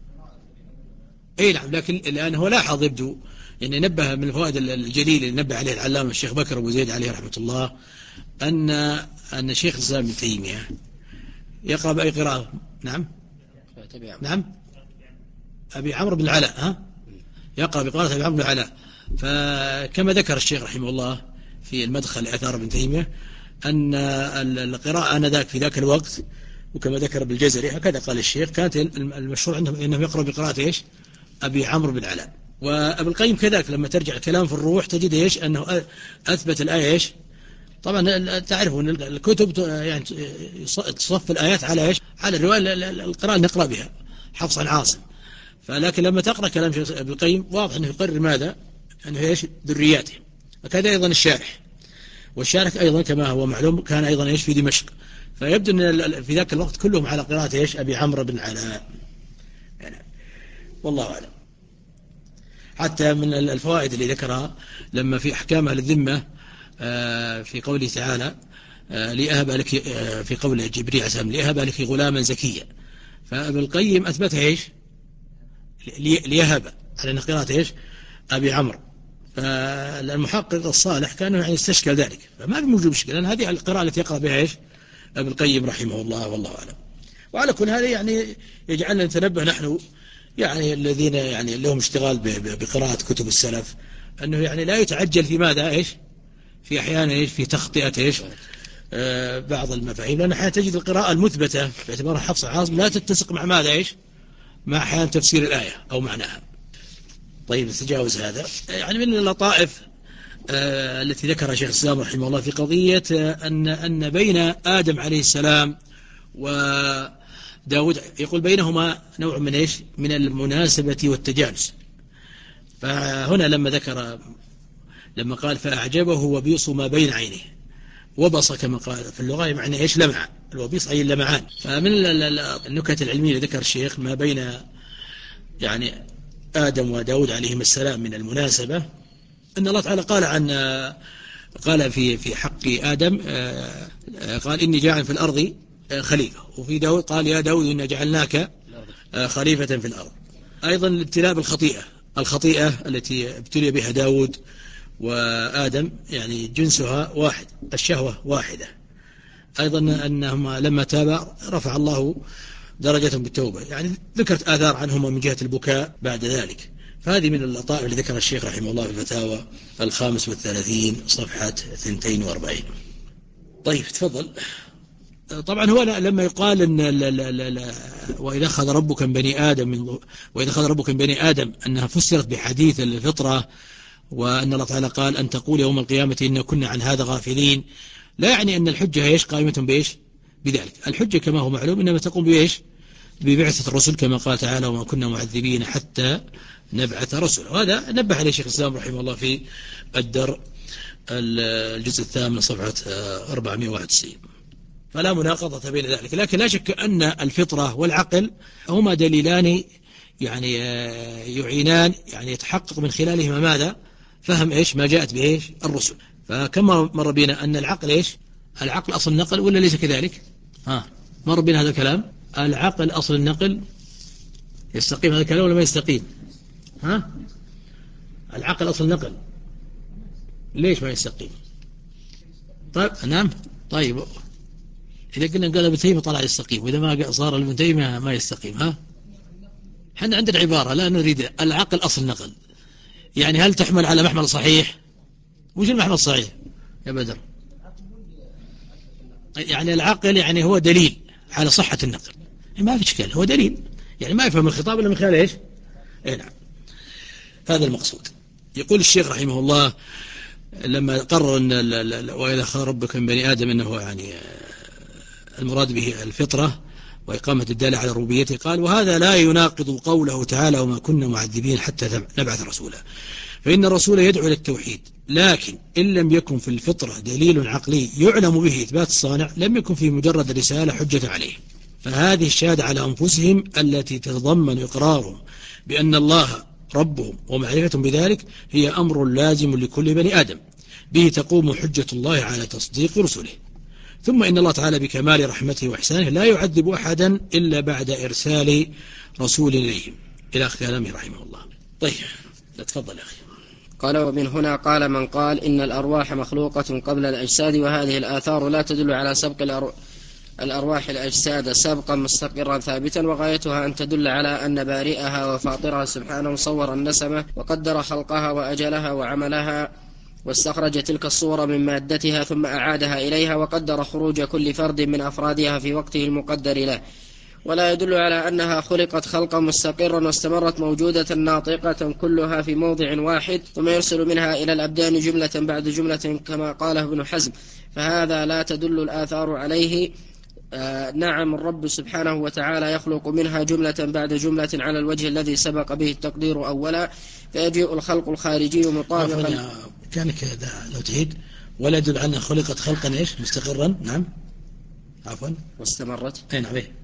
أي نعم، لكن الآن هو لاحظ يبدو يعني نبه من الفوائد الجليلة اللي نبه عليه العلامة الشيخ بكر أبو زيد عليه رحمة الله أن أن الشيخ الإسلام ابن تيمية يقرأ بأي قراءة؟ نعم نعم أبي عمرو بن العلاء، ها يقرأ بقراءة أبي عمرو بن العلاء. فكما ذكر الشيخ رحمه الله في المدخل لآثار ابن تيمية أن القراءة آنذاك في ذاك الوقت، وكما ذكر بالجزري هكذا قال الشيخ، كانت المشهور عندهم أنه يقرأ بقراءة إيش أبي عمرو بن العلاء. وابن القيم كذلك لما ترجع الكلام في الروح تجد إيش أنه أثبت الآية إيش. طبعا تعرفون الكتب يعني تصف الآيات على إيش على الرواية القراءة اللي نقرأ بها حفص عن عاصم. فلكن لما تقرأ كلام ابن القيم واضح أنه يقرر ماذا أنه إيش ذرياتهم. وكذا أيضا الشارح، والشارح أيضا كما هو معلوم كان أيضا إيش في دمشق. فيبدو أن في ذاك الوقت كلهم على قراءة إيش أبي عمرو بن العلاء يعني، والله أعلم. حتى من الفوائد اللي ذكرها لما في أحكام أهل الذمة في قوله تعالى لأهب لك، في قول جبريل عليه السلام لأهب لك غلاما زكيا، فابن القيم أثبتها إيش ليهب على قراءة إيش أبي عمرو. فالمحقق الصالح كان يعني يستشكل ذلك، فما في موجود مشكلة، لأن هذه القراءة التي يقرأ بها إيش ابن القيم رحمه الله، والله أعلم. وعلى كل هذا يعني يجعلنا نتنبه نحن يعني الذين يعني لهم اشتغال بقراءة كتب السلف أنه يعني لا يتعجل في ماذا إيش في أحيانا إيش في تخطئة إيش آه بعض المفاهيم، لأن أحيانا تجد القراءة المثبتة باعتبارها حفص عاصم لا تتسق مع ماذا إيش مع أحيانا تفسير الآية أو معناها. طيب نتجاوز هذا. يعني من اللطائف آه التي ذكرها شيخ الإسلام رحمه الله في قضية آه أن أن بين آدم عليه السلام وداود يقول بينهما نوع من إيش من المناسبة والتجانس. فهنا لما ذكر لما قال فأعجبه وبيص ما بين عينيه، وبص كما قال في اللغة يعني إيش لمع، الوبيص أي اللمعان. فمن النكت العلمية اللي ذكر الشيخ ما بين يعني آدم وداود عليهم السلام من المناسبة أن الله تعالى قال عن قال في في حق آدم قال إني جاعل في الأرض خليفة، وفي داود قال يا داود إنا جعلناك خليفة في الأرض. أيضا الابتلاء بالخطيئة، الخطيئة التي ابتلي بها داود وآدم يعني جنسها واحد، الشهوة واحدة. أيضا أنهما لما تابا رفع الله درجتهم بالتوبة، يعني ذكرت آثار عنهما من جهة البكاء بعد ذلك. فهذه من اللطائف اللي ذكر الشيخ رحمه الله في الفتاوى الخامس والثلاثين صفحة اثنتين واربعين. طيب تفضل. طبعا هو لما يقال إن لا لا لا لا وإذا أخذ ربك من بني آدم من وإذا أخذ ربك من بني آدم أنها فسرت بحديث الفطرة، وأن الله تعالى قال أن تقول يوم القيامة إن كنا عن هذا غافلين، لا يعني أن الحجة إيش قائمة بإيش بذلك. الحجة كما هو معلوم إنما تقوم بإيش ببعثة الرسل كما قال تعالى وما كنا معذبين حتى نبعث رسلا. وهذا نبه عليه شيخ الإسلام رحمه الله في الدر الجزء الثامن صفحة أربعمائة وواحد وتسعين. فلا مناقضة بين ذلك، لكن لا شك أن الفطرة والعقل هما دليلان يعني يعينان يعني يتحقق من خلالهما ماذا فهم إيش ما جاءت بإيش الرسل. فكما مر بنا أن العقل إيش العقل أصل النقل ولا ليس كذلك؟ ها مر بنا هذا الكلام. العقل أصل النقل، يستقيم هذا الكلام ولا ما يستقيم؟ ها العقل أصل النقل ليش ما يستقيم؟ طيب نعم. طيب إذا قلنا قال ابن تيمية طلع يستقيم، وإذا ما صار ابن تيمية ما يستقيم. ها احنا عندنا عبارة لا نريد العقل أصل نقل، يعني هل تحمل على محمل صحيح؟ وش المحمل الصحيح يا بدر؟ يعني العقل يعني هو دليل على صحة النقل، ما في إشكال، هو دليل، يعني ما يفهم الخطاب إلا من خلال إيش؟ إيه نعم، هذا المقصود. يقول الشيخ رحمه الله لما قرر أن وإذا أخذ ربك من بني آدم أنه يعني المراد به الفطرة وإقامة الدالة على ربوبيته، قال وهذا لا يناقض قوله تعالى وما كنا معذبين حتى نبعث رسولا، فإن الرسول يدعو إلى التوحيد، لكن إن لم يكن في الفطرة دليل عقلي يعلم به إثبات الصانع لم يكن في مجرد الرسالة حجة عليه. فهذه الشهادة على أنفسهم التي تتضمن إقرارهم بأن الله ربهم ومعرفتهم بذلك هي أمر لازم لكل بني آدم، به تقوم حجة الله على تصديق رسله. ثم إن الله تعالى بكمال رحمته وإحسانه لا يعذب أحدا إلا بعد إرسال رسول إليهم، إلى آخر كلامه رحمه الله. طيب تفضل يا أخي. قال ومن هنا قال من قال إن الأرواح مخلوقة قبل الأجساد، وهذه الآثار لا تدل على سبق الأرواح الأرواح الأجساد سبقا مستقرا ثابتا، وغايتها أن تدل على أن بارئها وفاطرها سبحانه صور النسمة وقدر خلقها وأجلها وعملها، واستخرج تلك الصورة من مادتها ثم أعادها إليها، وقدر خروج كل فرد من أفرادها في وقته المقدر له، ولا يدل على أنها خلقت خلقا مستقرا واستمرت موجودة ناطقة كلها في موضع واحد ثم يرسل منها إلى الأبدان جملة بعد جملة كما قاله ابن حزم، فهذا لا تدل الآثار عليه. آه نعم الرب سبحانه وتعالى يخلق منها جملة بعد جملة على الوجه الذي سبق به التقدير أولا، فيجيء الخلق الخارجي مطابقا. كان كذا لو تعيد ولا يدل أنها خلقت خلقا إيش مستقرا. نعم عفوا واستمرت أي نعم إيه؟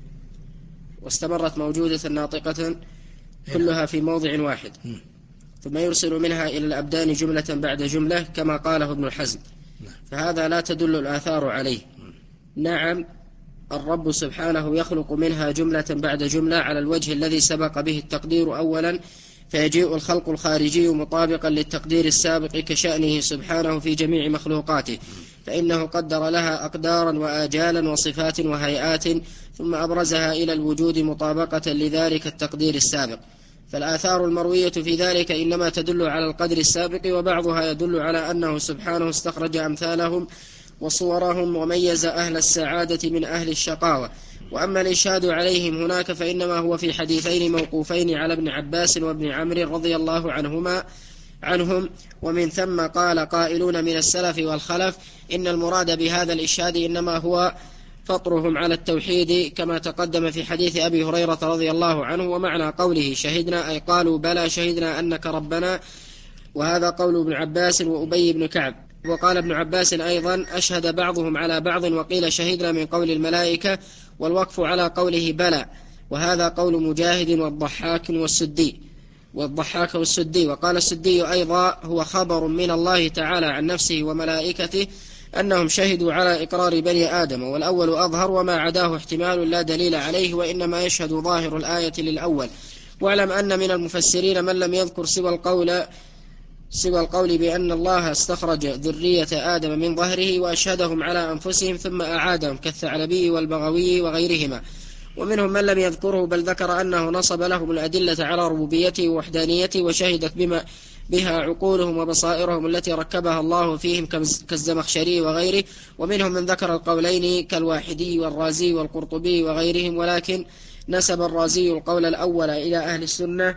واستمرت موجودة ناطقة كلها في موضع واحد م. ثم يرسل منها إلى الأبدان جملة بعد جملة كما قاله ابن الحزم، فهذا لا تدل الآثار عليه. نعم الرب سبحانه يخلق منها جملة بعد جملة على الوجه الذي سبق به التقدير أولا، فيجيء الخلق الخارجي مطابقا للتقدير السابق كشأنه سبحانه في جميع مخلوقاته، فإنه قدر لها أقدارا وآجالا وصفات وهيئات ثم أبرزها إلى الوجود مطابقة لذلك التقدير السابق، فالآثار المروية في ذلك إنما تدل على القدر السابق، وبعضها يدل على أنه سبحانه استخرج أمثالهم وصورهم وميز أهل السعادة من أهل الشقاوة. وأما الإشهاد عليهم هناك فإنما هو في حديثين موقوفين على ابن عباس وابن عمرو رضي الله عنهما عنهم، ومن ثم قال قائلون من السلف والخلف إن المراد بهذا الإشهاد إنما هو فطرهم على التوحيد كما تقدم في حديث أبي هريرة رضي الله عنه، ومعنى قوله شهدنا أي قالوا بلى شهدنا أنك ربنا، وهذا قول ابن عباس وأبي بن كعب. وقال ابن عباس أيضا أشهد بعضهم على بعض، وقيل شهدنا من قول الملائكة، والوقف على قوله بلى، وهذا قول مجاهد والضحاك والسدي والضحاك والسدي. وقال السدي أيضا هو خبر من الله تعالى عن نفسه وملائكته أنهم شهدوا على إقرار بني آدم، والأول أظهر وما عداه احتمال لا دليل عليه، وإنما يشهد ظاهر الآية للأول. واعلم أن من المفسرين من لم يذكر سوى القول سوى القول بأن الله استخرج ذرية آدم من ظهره وأشهدهم على أنفسهم ثم أعادهم كالثعلبي والبغوي وغيرهما، ومنهم من لم يذكره بل ذكر أنه نصب لهم الأدلة على ربوبيته ووحدانيته وشهدت بما بها عقولهم وبصائرهم التي ركبها الله فيهم كالزمخشري وغيره. ومنهم من ذكر القولين كالواحدي والرازي والقرطبي وغيرهم، ولكن نسب الرازي القول الأول إلى أهل السنة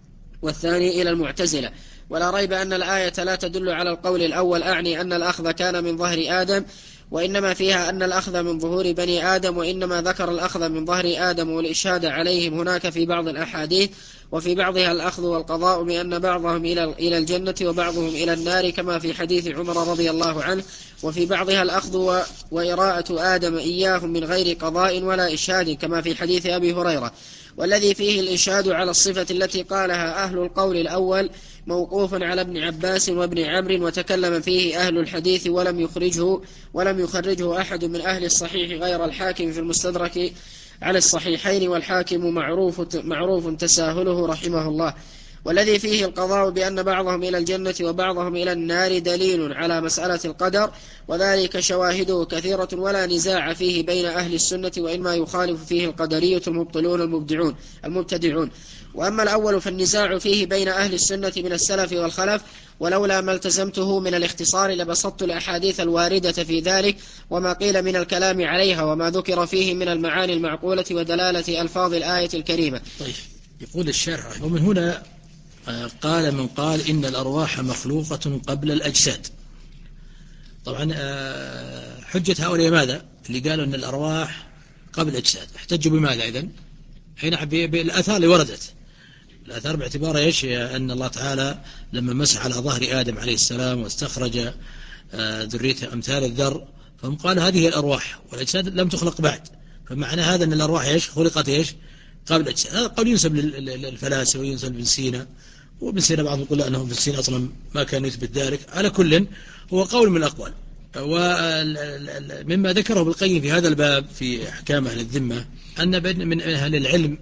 والثاني إلى المعتزلة. ولا ريب أن الآية لا تدل على القول الأول، أعني أن الأخذ كان من ظهر آدم، وإنما فيها أن الأخذ من ظهور بني آدم، وإنما ذكر الأخذ من ظهر آدم والإشهاد عليهم هناك في بعض الأحاديث، وفي بعضها الأخذ والقضاء بأن بعضهم إلى الجنة وبعضهم إلى النار كما في حديث عمر رضي الله عنه، وفي بعضها الأخذ وإراءة آدم إياهم من غير قضاء ولا إشهاد كما في حديث أبي هريرة. والذي فيه الإشهاد على الصفة التي قالها أهل القول الأول موقوف على ابن عباس وابن عمرو، وتكلم فيه أهل الحديث ولم يخرجه ولم يخرجه أحد من أهل الصحيح غير الحاكم في المستدرك على الصحيحين، والحاكم معروف, معروف تساهله رحمه الله. والذي فيه القضاء بأن بعضهم إلى الجنة وبعضهم إلى النار دليل على مسألة القدر، وذلك شواهده كثيرة ولا نزاع فيه بين أهل السنة، وإنما يخالف فيه القدرية المبطلون المبدعون المبتدعون. وأما الأول فالنزاع فيه بين أهل السنة من السلف والخلف، ولولا ما التزمته من الاختصار لبسطت الأحاديث الواردة في ذلك وما قيل من الكلام عليها وما ذكر فيه من المعاني المعقولة ودلالة ألفاظ الآية الكريمة. طيب، يقول الشارح ومن هنا قال من قال إن الأرواح مخلوقة قبل الأجساد. طبعا حجة هؤلاء ماذا؟ اللي قالوا أن الأرواح قبل الأجساد احتجوا بماذا إذن؟ حين بالآثار اللي وردت، الآثار باعتبار إيش؟ أن الله تعالى لما مسح على ظهر آدم عليه السلام واستخرج ذريته أمثال الذر، فهم قال هذه الأرواح والأجساد لم تخلق بعد، فمعنى هذا أن الأرواح إيش؟ خلقت إيش؟ قبل الأجساد. هذا قول ينسب للفلاسفة وينسب لابن سينا، وابن سينا بعضهم يقول أنه ابن سينا أصلا ما كان يثبت ذلك. على كل هو قول من الأقوال. ومما ذكره ابن القيم في هذا الباب في أحكام أهل الذمة أن من أهل العلم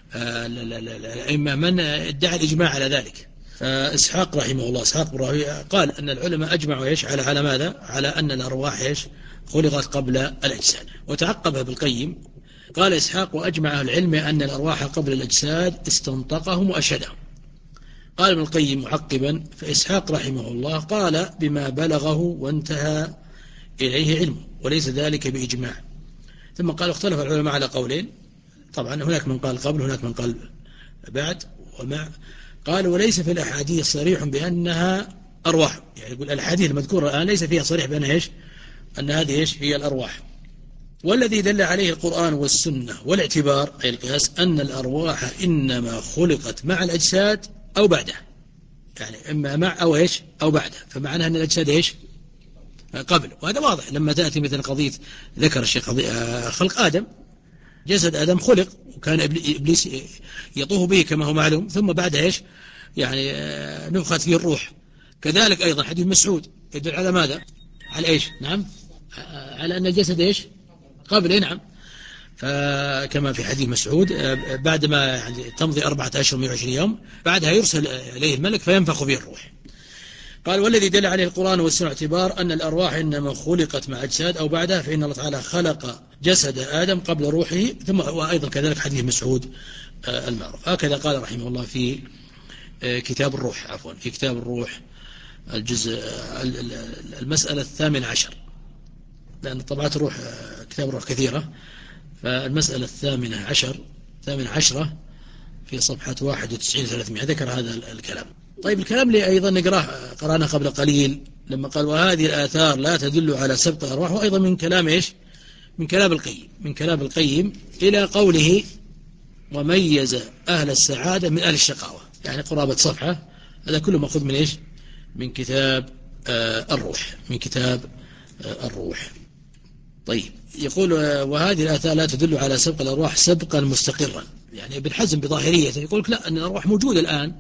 الأئمة من ادعى الإجماع على ذلك. فإسحاق رحمه الله إسحاق براهوي قال أن العلماء أجمعوا إيش على على ماذا؟ على أن الأرواح إيش؟ خلقت قبل الأجساد. وتعقبها ابن القيم قال إسحاق وأجمع العلم أن الأرواح قبل الأجساد استنطقهم وأشهدهم. قال ابن القيم معقبا فإسحاق رحمه الله قال بما بلغه وانتهى إليه علمه وليس ذلك بإجماع. ثم قال اختلف العلماء على قولين، طبعا هناك من قال قبل هناك من قال بعد ومع. قال وليس في الأحاديث صريح بأنها أرواح، يعني يقول الأحاديث المذكورة الآن ليس فيها صريح بأنها إيش؟ أن هذه إيش؟ هي الأرواح. والذي دل عليه القرآن والسنة والاعتبار أي القياس أن الأرواح إنما خلقت مع الأجساد أو بعدها، يعني إما مع أو إيش أو بعدها، فمعنى أن الأجساد إيش؟ قبل. وهذا واضح لما تأتي مثل قضية ذكر الشيخ خلق آدم، جسد آدم خلق وكان إبليس يطوف به كما هو معلوم، ثم بعد إيش؟ يعني نفخت فيه الروح. كذلك أيضا حديث مسعود يدل على ماذا؟ على إيش؟ نعم، على أن الجسد إيش؟ قبل. نعم، فكما في حديث مسعود بعدما يعني تمضي أربعة أشهر مئة وعشرين يوم بعدها يرسل إليه الملك فينفخ به الروح. قال والذي دل عليه القرآن والسنة اعتبار أن الأرواح إنما خلقت مع أجساد أو بعدها، فإن الله تعالى خلق جسد آدم قبل روحه، ثم وأيضا كذلك حديث مسعود المعروف. هكذا قال رحمه الله في كتاب الروح، عفوا في كتاب الروح الجزء المسألة الثامن عشر، لأن طبعات الروح كتاب الروح كثيرة، فالمسألة الثامنة عشر ثامنة عشرة في صفحة واحد وتسعين ثلاثمائة ذكر هذا الكلام. طيب الكلام اللي أيضا نقرأه قرأنا قبل قليل لما قال وهذه الآثار لا تدل على سبق الأرواح، وأيضا من كلام إيش؟ من كلام القيم من كلام القيم إلى قوله وميز أهل السعادة من أهل الشقاوة، يعني قرابة صفحة. هذا كله مأخوذ من إيش؟ من كتاب آه الروح من كتاب آه الروح. طيب يقول وهذه الآثار لا تدل على سبق الأرواح سبقا مستقرا، يعني ابن حزم بظاهرية يقول لا أن الأرواح موجودة الآن،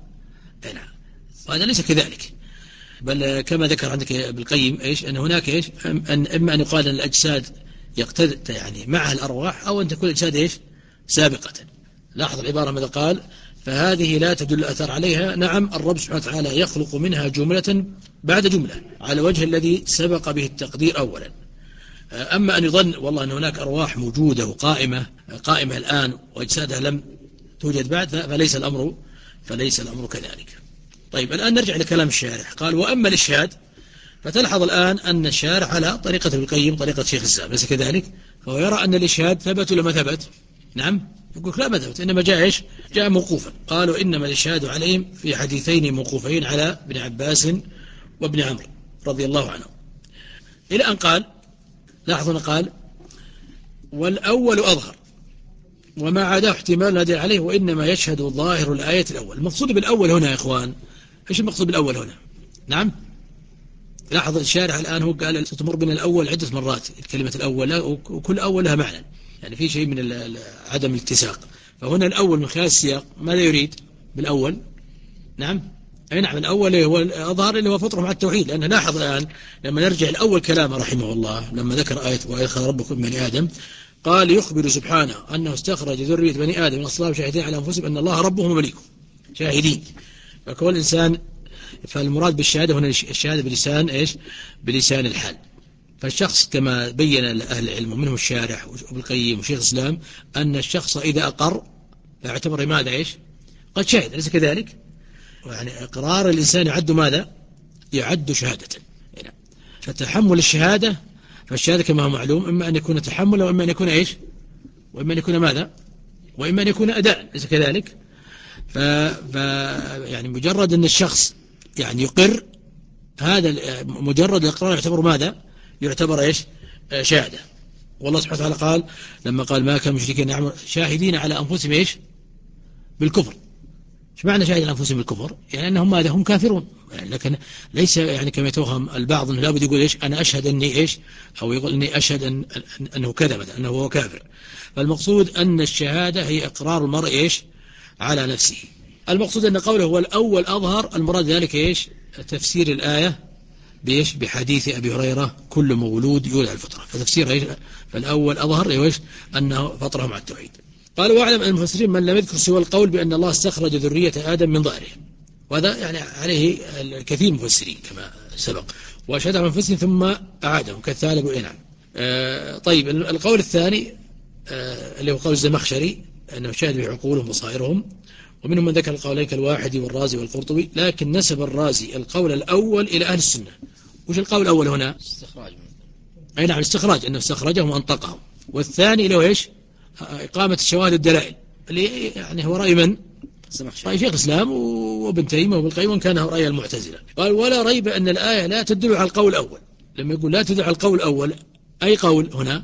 وهذا ليس كذلك، بل كما ذكر عندك ابن القيم إيش؟ أن هناك إيش؟ أن إما أن يقال أن الأجساد يقتد يعني معها الأرواح، أو أن تكون الأجساد إيش؟ سابقة. لاحظ العبارة ماذا قال؟ فهذه لا تدل الأثر عليها. نعم، الرب سبحانه وتعالى يخلق منها جملة بعد جملة على وجه الذي سبق به التقدير أولا. أما أن يظن والله أن هناك أرواح موجودة وقائمة قائمة الآن وأجسادها لم توجد بعد، فليس الأمر فليس الأمر كذلك. طيب الآن نرجع لكلام الشارح. قال وأما الإشهاد، فتلحظ الآن أن الشارح على طريقة ابن القيم طريقة شيخ الإسلام، ليس كذلك؟ فهو يرى أن الإشهاد ثبت ولا ما ثبت؟ نعم، يقول لا ما ثبت، إنما جاء إيش؟ جاء موقوفا. قالوا إنما الإشهاد عليهم في حديثين موقوفين على ابن عباس وابن عمرو رضي الله عنهم، إلى أن قال لاحظوا قال والأول أظهر وما عداه احتمال نادر عليه، وإنما يشهد ظاهر الآية الأول. المقصود بالأول هنا يا إخوان إيش المقصود بالأول هنا؟ نعم، لاحظ الشارح الآن هو قال ستمر بنا الأول عدة مرات، كلمة الأول وكل أول لها معنى، يعني في شيء من عدم الاتساق، فهنا الأول من خلال السياق ماذا يريد بالأول؟ نعم أي نعم الأول هو أظهر اللي هو فطره مع التوحيد. لأنه لاحظ الآن لما نرجع الأول كلامه رحمه الله لما ذكر آية وإذ ربكم من بني آدم قال يخبر سبحانه أنه استخرج ذرية بني آدم من أصلاب شاهدين على أنفسهم أن الله ربهم ومليكهم شاهدين. فكل إنسان فالمراد بالشهادة هنا الشهادة بلسان إيش؟ بلسان الحال. فالشخص كما بين أهل العلم ومنهم الشارح وابن القيم وشيخ الإسلام أن الشخص إذا أقر فاعتبر ماذا إيش؟ قد شهد، أليس كذلك؟ يعني إقرار الإنسان يعد ماذا؟ يعد شهادة. فتحمل الشهادة فالشهادة كما هو معلوم إما أن يكون تحمل وإما أن يكون إيش؟ وإما أن يكون ماذا؟ وإما أن يكون أداء، أليس كذلك؟ ف... ف... يعني مجرد أن الشخص يعني يقر هذا مجرد الإقرار يعتبر ماذا؟ يعتبر إيش؟ شهادة. والله سبحانه وتعالى قال لما قال ما كان مشركين يعمل شاهدين على أنفسهم إيش؟ بالكفر. ايش معنى شاهد على أنفسهم بالكفر؟ يعني أنهم ماذا؟ هم كافرون. يعني لكن ليس يعني كما يتوهم البعض أنه لابد يقول إيش؟ أنا أشهد أني إيش؟ أو يقول أني أشهد أن أنه كذا مثلا أنه هو كافر. فالمقصود أن الشهادة هي إقرار المرء إيش؟ على نفسه. المقصود أن قوله هو الأول أظهر المراد ذلك إيش؟ تفسير الآية بإيش؟ بحديث أبي هريرة كل مولود يولد على الفطرة. فتفسير إيش؟ فالأول أظهر إيش؟ أنه فطرة مع التوحيد. قال واعلم أن المفسرين من لم يذكر سوى القول بأن الله استخرج ذرية آدم من ظهره، وهذا يعني عليه الكثير من المفسرين كما سبق، وأشهد على المفسرين ثم أعادهم كالثالب وإنعم. آه طيب القول الثاني آه اللي هو قول الزمخشري أنه شاهد بعقولهم وبصائرهم، ومنهم من ذكر القولين كالواحد والرازي والقرطبي، لكن نسب الرازي القول الأول إلى أهل السنة. وش القول الأول هنا؟ استخراج. أي نعم الاستخراج أنه استخرجهم وأنطقهم. والثاني اللي هو إيش؟ إقامة الشواهد الدلائل اللي يعني هو رأي من؟ رأي شيخ الإسلام وابن تيمية وابن القيم وإن كان هو رأي المعتزلة. قال ولا ريب أن الآية لا تدل على القول الأول. لما يقول لا تدل على القول الأول أي قول هنا؟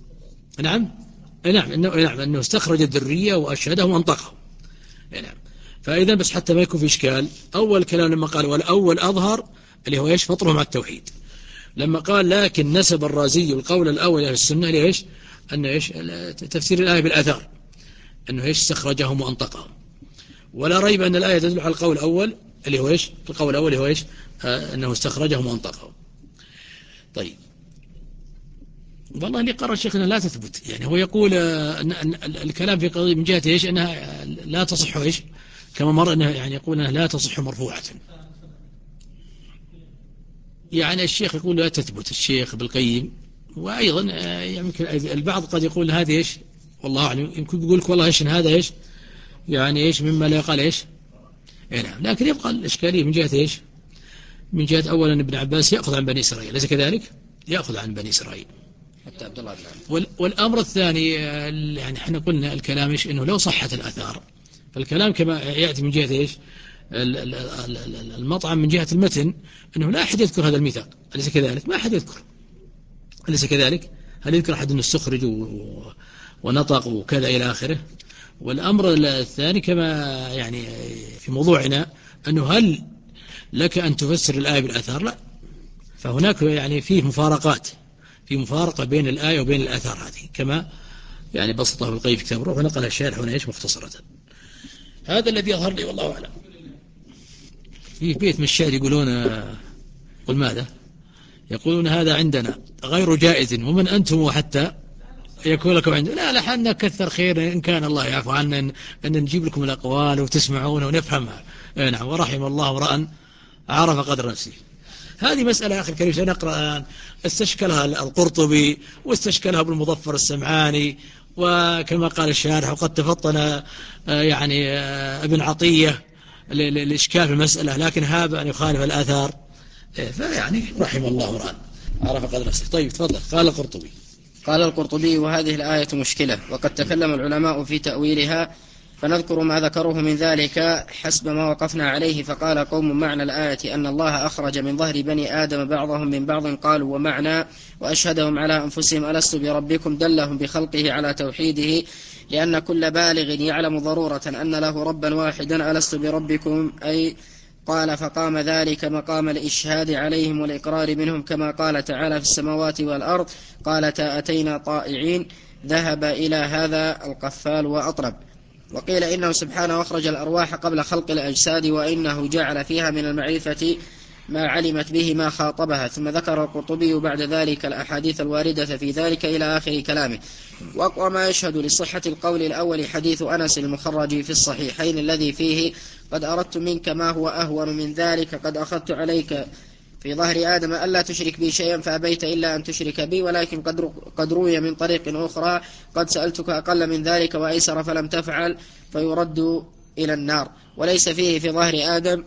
نعم نعم إنه نعم إنه استخرج الذرية وأشهدهم وأنطقهم. نعم. فإذا بس حتى ما يكون في إشكال أول كلام لما قال والأول أظهر اللي هو إيش؟ فطرهم على التوحيد. لما قال لكن نسب الرازي القول الأول إلى السنة ليش؟ أنه إيش؟ تفسير الآية بالآثار أنه إيش؟ استخرجهم وأنطقهم. ولا ريب أن الآية تدل على القول الأول اللي هو إيش؟ القول الأول اللي هو إيش؟ آه أنه استخرجهم وأنطقهم. طيب والله اللي قرر الشيخ أنها لا تثبت. يعني هو يقول آه أن الكلام في قضية من جهة إيش؟ أنها لا تصح إيش؟ كما مر أنها يعني يقول أنها لا تصح مرفوعة. يعني الشيخ يقول لا تثبت الشيخ بالقيم. وأيضا يمكن البعض قد يقول هذا إيش؟ والله أعلم يمكن يقول لك والله إيش هذا إيش؟ يعني إيش مما لا يقال إيش؟ إيه نعم. لكن يبقى الإشكالية من جهة إيش؟ من جهة أولا ابن عباس يأخذ عن بني إسرائيل، ليس كذلك؟ يأخذ عن بني إسرائيل. حتى عبد الله بن عمرو. والأمر الثاني يعني إحنا قلنا الكلام إيش؟ إنه لو صحت الآثار فالكلام كما يأتي من جهة إيش؟ المطعم من جهة المتن أنه لا أحد يذكر هذا الميثاق، أليس كذلك؟ ما أحد يذكر، أليس كذلك؟ هل يذكر أحد أنه استخرج ونطق وكذا إلى آخره؟ والأمر الثاني كما يعني في موضوعنا أنه هل لك أن تفسر الآية بالآثار؟ لا. فهناك يعني فيه مفارقات، في مفارقة بين الآية وبين الآثار هذه كما يعني بسطه القيم في كتاب الروح ونقل الشارح هنا إيش مختصرة. هذا الذي يظهر لي والله أعلم. في بيت من الشعر يقولون قل ماذا؟ يقولون هذا عندنا غير جائز ومن أنتم حتى يكون لكم عندنا. لا لحنا كثر خير إن كان الله يعفو عنا أن نجيب لكم الأقوال وتسمعونها ونفهمها. نعم. ورحم الله امرأ عرف قدر نفسه. هذه مسألة أخي الكريم سنقرأ الآن استشكلها القرطبي واستشكلها ابن المظفر السمعاني وكما قال الشارح وقد تفطن يعني ابن عطية الإشكال في المسألة لكن هاب أن يخالف الآثار. فيعني رحم الله امرأ عرف قدر نفسه. طيب تفضل. قال القرطبي قال القرطبي وهذه الآية مشكلة وقد تكلم العلماء في تأويلها فنذكر ما ذكروه من ذلك حسب ما وقفنا عليه. فقال قوم معنى الآية أن الله أخرج من ظهر بني آدم بعضهم من بعض قالوا ومعنى وأشهدهم على أنفسهم ألست بربكم دلهم بخلقه على توحيده لأن كل بالغ يعلم ضرورة أن له ربا واحدا ألست بربكم أي قال فقام ذلك مقام الإشهاد عليهم والإقرار منهم كما قال تعالى في السماوات والأرض قالتا أتينا طائعين ذهب إلى هذا القفال وأطرب. وقيل إنه سبحانه أخرج الأرواح قبل خلق الأجساد، وإنه جعل فيها من المعرفة ما علمت به ما خاطبها. ثم ذكر القرطبي بعد ذلك الأحاديث الواردة في ذلك إلى آخر كلامه. وأقوى ما يشهد لصحة القول الأول حديث أنس المخرج في الصحيحين الذي فيه: قد أردت منك ما هو أهون من ذلك، قد أخذت عليك في ظهر آدم ألا تشرك بي شيئا فأبيت إلا أن تشرك بي، ولكن قد روي من طريق أخرى: قد سألتك أقل من ذلك وأيسر فلم تفعل، فيرد إلى النار. وليس فيه في ظهر آدم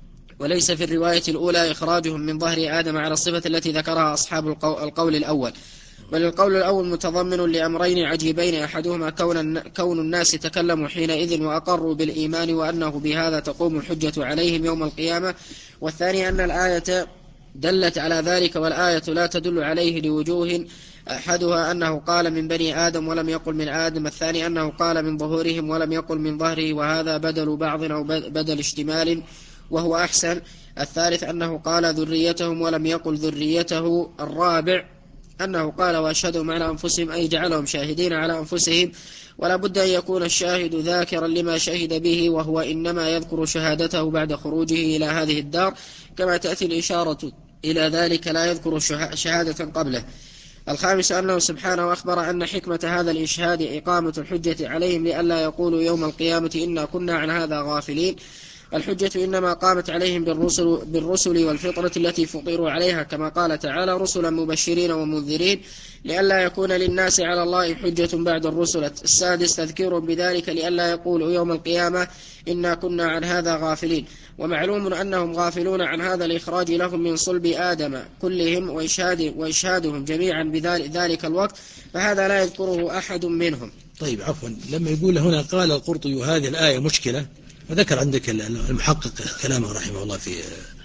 وليس في الرواية الأولى إخراجهم من ظهر آدم على الصفة التي ذكرها أصحاب القول الأول، بل القول الأول متضمن لأمرين عجيبين: أحدهما كون, كون الناس تكلموا حينئذ وأقروا بالإيمان وأنه بهذا تقوم الحجة عليهم يوم القيامة، والثاني أن الآية دلت على ذلك والآية لا تدل عليه لوجوه: أحدها أنه قال من بني آدم ولم يقل من آدم، الثاني أنه قال من ظهورهم ولم يقل من ظهره، وهذا بدل بعض أو بدل اشتمال وهو أحسن، الثالث أنه قال ذريتهم ولم يقل ذريته، الرابع أنه قال وأشهدهم على أنفسهم أي جعلهم شاهدين على أنفسهم، ولا بد أن يكون الشاهد ذاكرا لما شهد به، وهو إنما يذكر شهادته بعد خروجه إلى هذه الدار، كما تأتي الإشارة إلى ذلك لا يذكر شهادة قبله. الخامس أنه سبحانه أخبر أن حكمة هذا الإشهاد إقامة الحجة عليهم لئلا يقولوا يوم القيامة إنا كنا عن هذا غافلين. الحجة إنما قامت عليهم بالرسل, بالرسل والفطرة التي فطروا عليها، كما قال تعالى: رسلا مبشرين ومنذرين لئلا يكون للناس على الله حجة بعد الرسل. السادس تذكير بذلك لئلا يقولوا يوم القيامة إنا كنا عن هذا غافلين. ومعلوم أنهم غافلون عن هذا الإخراج لهم من صلب آدم كلهم وإشهاد وإشهادهم جميعا بذلك الوقت، فهذا لا يذكره أحد منهم. طيب عفوا، لما يقول هنا قال القرطبي هذه الآية مشكلة، وذكر عندك المحقق كلامه رحمه الله في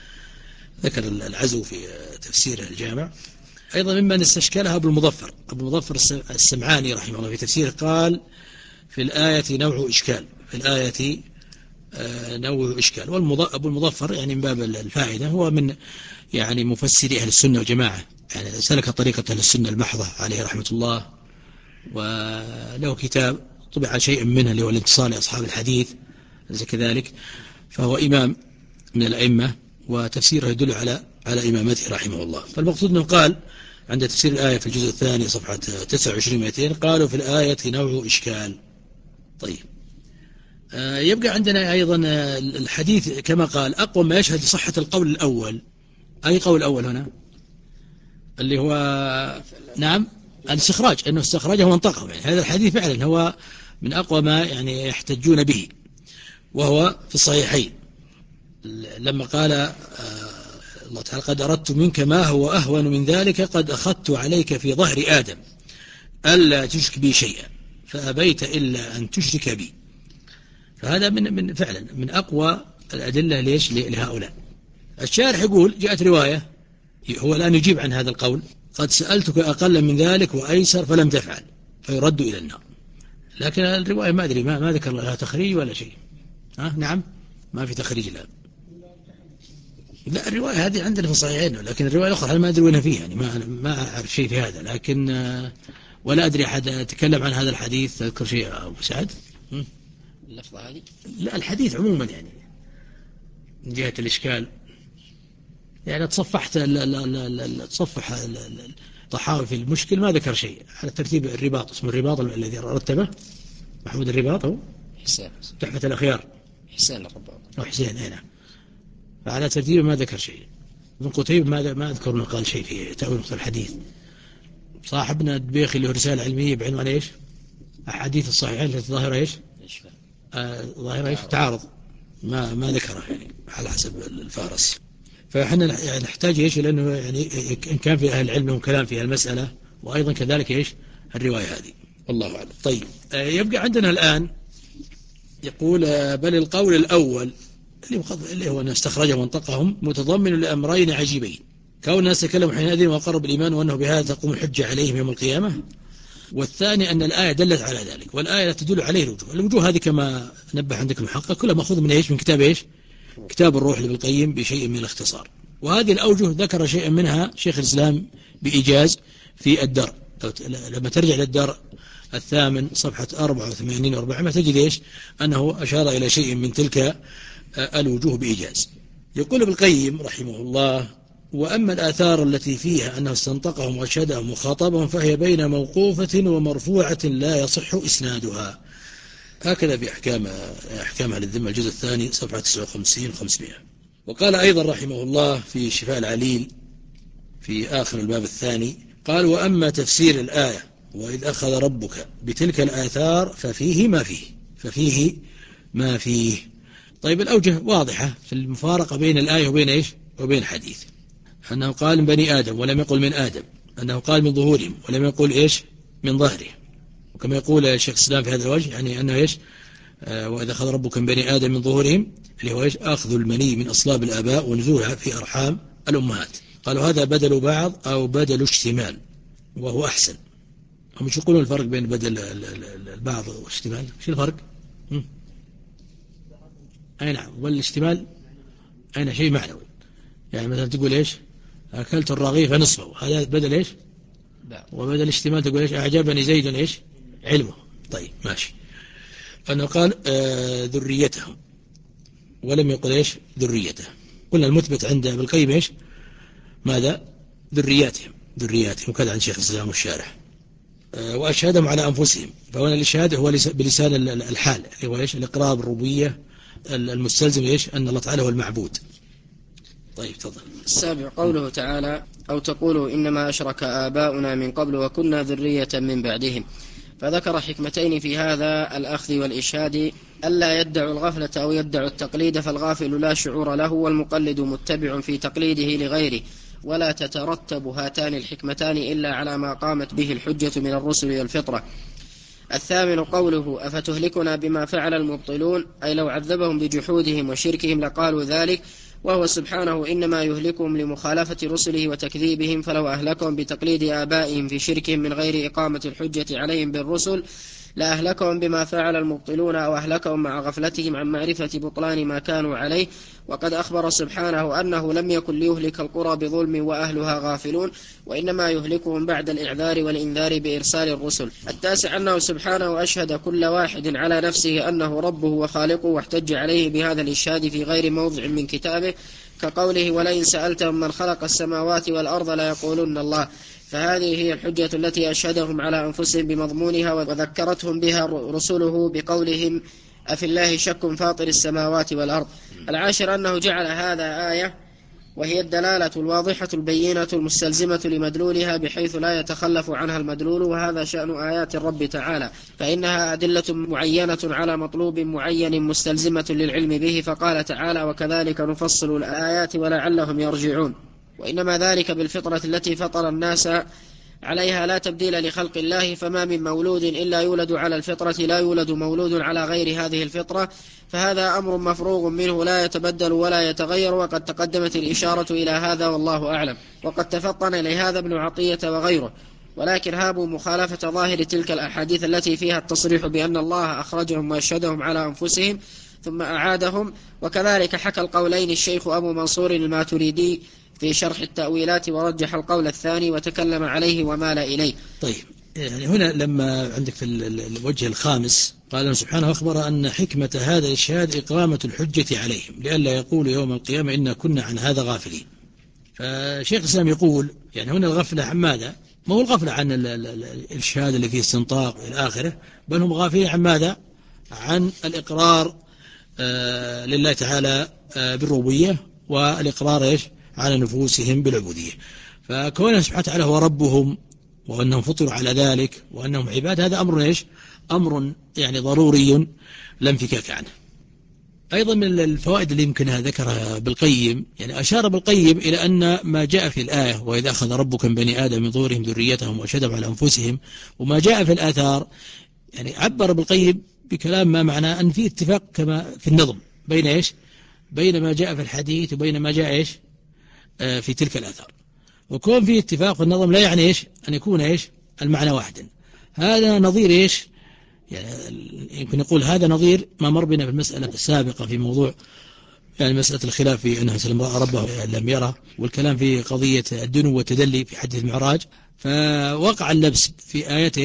ذكر العزو في تفسير الجامع. أيضا مما نستشكلها أبو المظفر أبو المظفر السمعاني رحمه الله في تفسيره قال في الآية نوع إشكال في الآية نوع إشكال. وأبو المظفر يعني من باب الفائدة هو من يعني مفسري أهل السنة والجماعة، يعني سلك طريقة أهل السنة المحضة عليه رحمة الله، وله كتاب طبع شيء منه اللي هو الانتصار لأصحاب الحديث زي كذلك، فهو إمام من الأئمة وتفسيره يدل على على إمامته رحمه الله. فالمقصود أنه قال عند تفسير الآية في الجزء الثاني صفحة تسعة وعشرين مئتين قالوا في الآية نوع إشكال. طيب آه يبقى عندنا أيضا الحديث كما قال أقوى ما يشهد لصحة القول الأول. أي قول الأول هنا اللي هو نعم الاستخراج، أنه استخرجه وانطقه، يعني هذا الحديث فعلا هو من أقوى ما يعني يحتجون به، وهو في الصحيحين لما قال آه الله تعالى: قد أردت منك ما هو أهون من ذلك، قد أخذت عليك في ظهر آدم ألا تشرك بي شيئا فأبيت إلا أن تشرك بي. فهذا من من فعلا من أقوى الأدلة ليش لهؤلاء. الشارح يقول جاءت رواية هو الآن يجيب عن هذا القول: قد سألتك أقل من ذلك وأيسر فلم تفعل فيرد إلى النار. لكن الرواية ما أدري ما, ما ذكر لها تخريج ولا شيء. ها نعم ما في تخريج الآن. لا الرواية هذه عندنا في الصحيحين، لكن الرواية الأخرى أنا ما أدري وين فيها، يعني ما ما أعرف شيء في هذا، لكن ولا أدري أحد يتكلم عن هذا الحديث تذكر شيء أبو سعد؟ اللفظة هذه لا الحديث عموما يعني من جهة الإشكال، يعني تصفحت تصفح الطحاوي في المشكل ما ذكر شيء على ترتيب الرباط، اسمه الرباط الذي رتبه محمود الرباط أو حسين تحفة الأخيار حسين الرباط أو حسين هنا، فعلى ترتيبه ما ذكر شيء. ابن قتيبة ما ما أذكر أنه قال شيء في تأويل الحديث. صاحبنا الدبيخي له رسالة علمية بعنوان إيش؟ أحاديث الصحيحين التي ظاهرة إيش؟ آه ظاهرة إيش؟ تعارض. ما ما ذكره يعني على حسب الفارس. فإحنا يعني نحتاج إيش لأنه يعني إن كان في أهل العلم كلام في المسألة، وأيضا كذلك إيش الرواية هذه. والله أعلم. طيب آه يبقى عندنا الآن يقول آه بل القول الأول اللي هو أن استخرجه وانطقهم متضمن لأمرين عجيبين: كون الناس تكلموا حينئذ وأقروا بالإيمان وأنه بهذا تقوم الحجة عليهم يوم القيامة، والثاني أن الآية دلت على ذلك والآية لا تدل عليه الوجوه. الوجوه هذه كما نبه عندك المحقق كلها مأخوذ من إيش؟ من كتاب إيش؟ كتاب الروح لابن القيم بشيء من الاختصار. وهذه الأوجه ذكر شيئا منها شيخ الإسلام بإيجاز في الدر. لما ترجع للدر الثامن صفحة أربعة وثمانين وأربعمائة تجد إيش أنه أشار إلى شيء من تلك الوجوه بإيجاز. يقول ابن القيم رحمه الله: وأما الآثار التي فيها أنه استنطقهم وشهدهم وخاطبهم فهي بين موقوفة ومرفوعة لا يصح إسنادها. هكذا في أحكام أحكام أهل الذمة الجزء الثاني صفحة تسعة وخمسين خمسمائة. وقال أيضا رحمه الله في شفاء العليل في آخر الباب الثاني قال: وأما تفسير الآية وإذ أخذ ربك بتلك الآثار ففيه ما فيه ففيه ما فيه. طيب الأوجه واضحة في المفارقة بين الآية وبين إيش وبين الحديث، أنه قال من بني آدم ولم يقل من آدم، أنه قال من ظهورهم ولم يقل إيش من ظهره. وكما يقول الشيخ الإسلام في هذا الوجه يعني أنه إيش آه وإذا أخذ ربك من بني آدم من ظهورهم اللي هو إيش أخذ المني من أصلاب الآباء ونزولها في أرحام الأمهات. قالوا هذا بدل بعض أو بدل اشتمال وهو أحسن. هم مش يقولون الفرق بين بدل البعض والاشتمال؟ شو الفرق؟ هم؟ أي نعم. والاشتمال أين شيء معنوي، يعني مثلا تقول إيش أكلت الرغيف نصفه، هذا بدل إيش وبدل الاشتمال تقول إيش أعجبني زيد إيش علمه. طيب ماشي. أنه قال آه ذريتهم ولم يقل إيش ذريته. قلنا المثبت عند ابن القيم إيش ماذا ذرياتهم ذرياتهم وكذا عند شيخ الإسلام والشارح. آه وأشهدهم على أنفسهم، فهنا الإشهاد هو بلسان الحال هو إيش الإقرار بالربوبية المستلزم إيش أن الله تعالى هو المعبود. طيب تفضل. السابع قوله تعالى: أو تقولوا إنما أشرك آباؤنا من قبل وكنا ذرية من بعدهم. فذكر حكمتين في هذا الأخذ والإشهاد: ألا يدعوا الغفلة أو يدعوا التقليد، فالغافل لا شعور له والمقلد متبع في تقليده لغيره، ولا تترتب هاتان الحكمتان إلا على ما قامت به الحجة من الرسل والفطرة. الثامن قوله: أفتهلكنا بما فعل المبطلون، أي لو عذبهم بجحودهم وشركهم لقالوا ذلك، وهو سبحانه إنما يهلكهم لمخالفة رسله وتكذيبهم، فلو أهلكهم بتقليد آبائهم في شركهم من غير إقامة الحجة عليهم بالرسل لأهلكهم بما فعل المبطلون، أو أهلكهم مع غفلتهم عن معرفة بطلان ما كانوا عليه. وقد أخبر سبحانه أنه لم يكن ليهلك القرى بظلم وأهلها غافلون، وإنما يهلكهم بعد الإعذار والإنذار بإرسال الرسل. التاسع أنه سبحانه أشهد كل واحد على نفسه أنه ربه وخالقه، واحتج عليه بهذا الإشهاد في غير موضع من كتابه، كقوله: ولئن سألتهم من خلق السماوات والأرض ليقولن الله. فهذه هي الحجة التي أشهدهم على أنفسهم بمضمونها، وذكرتهم بها رسله بقولهم: أفي الله شك فاطر السماوات والأرض. العاشر أنه جعل هذا آية، وهي الدلالة الواضحة البينة المستلزمة لمدلولها بحيث لا يتخلف عنها المدلول، وهذا شأن آيات الرب تعالى، فإنها أدلة معينة على مطلوب معين مستلزمة للعلم به. فقال تعالى: وكذلك نفصل الآيات ولعلهم يرجعون. وإنما ذلك بالفطرة التي فطر الناس عليها لا تبديل لخلق الله، فما من مولود إلا يولد على الفطرة، لا يولد مولود على غير هذه الفطرة، فهذا أمر مفروغ منه لا يتبدل ولا يتغير. وقد تقدمت الإشارة إلى هذا والله أعلم، وقد تفطن لهذا ابن عطية وغيره، ولكن هابوا مخالفة ظاهر تلك الأحاديث التي فيها التصريح بأن الله أخرجهم وأشهدهم على أنفسهم ثم أعادهم. وكذلك حكى القولين الشيخ أبو منصور الماتريدي في شرح التأويلات، ورجح القول الثاني وتكلم عليه ومال إليه. طيب يعني هنا لما عندك في الوجه الخامس قال سبحانه أخبر أن حكمة هذا الإشهاد إقامة الحجة عليهم لئلا يقول يوم القيامة إنا كنا عن هذا غافلين. فشيخ الإسلام يقول يعني هنا الغفلة عن ماذا؟ ما هو الغفلة عن الإشهاد اللي فيه استنطاق إلى آخره، بل هم غافلين عن ماذا؟ عن الإقرار آه لله تعالى آه بالربوبية، والإقرار إيش؟ على نفوسهم بالعبودية. فكونه سبحانه وتعالى هو ربهم وأنهم فطروا على ذلك وأنهم عباد، هذا أمر إيش؟ أمر يعني ضروري لا انفكاك عنه. أيضا من الفوائد اللي يمكنها ذكرها بالقيم، يعني أشار بالقيم إلى أن ما جاء في الآية وإذا أخذ ربك من بني آدم من ظهورهم ذريتهم وشهدهم على أنفسهم، وما جاء في الآثار، يعني عبر بالقيم بكلام ما معناه أن في اتفاق كما في النظم بين إيش؟ بين ما جاء في الحديث وبين ما جاء إيش؟ آه في تلك الآثار. وكون في اتفاق في النظم لا يعني إيش؟ أن يكون إيش؟ المعنى واحدا. هذا نظير إيش؟ يعني يمكن نقول هذا نظير ما مر بنا في المسألة السابقة في موضوع يعني مسألة الخلاف في أنه سلم ربه لم يره، والكلام في قضية الدنو والتدلي في حديث المعراج. فوقع اللبس في آيات إيش؟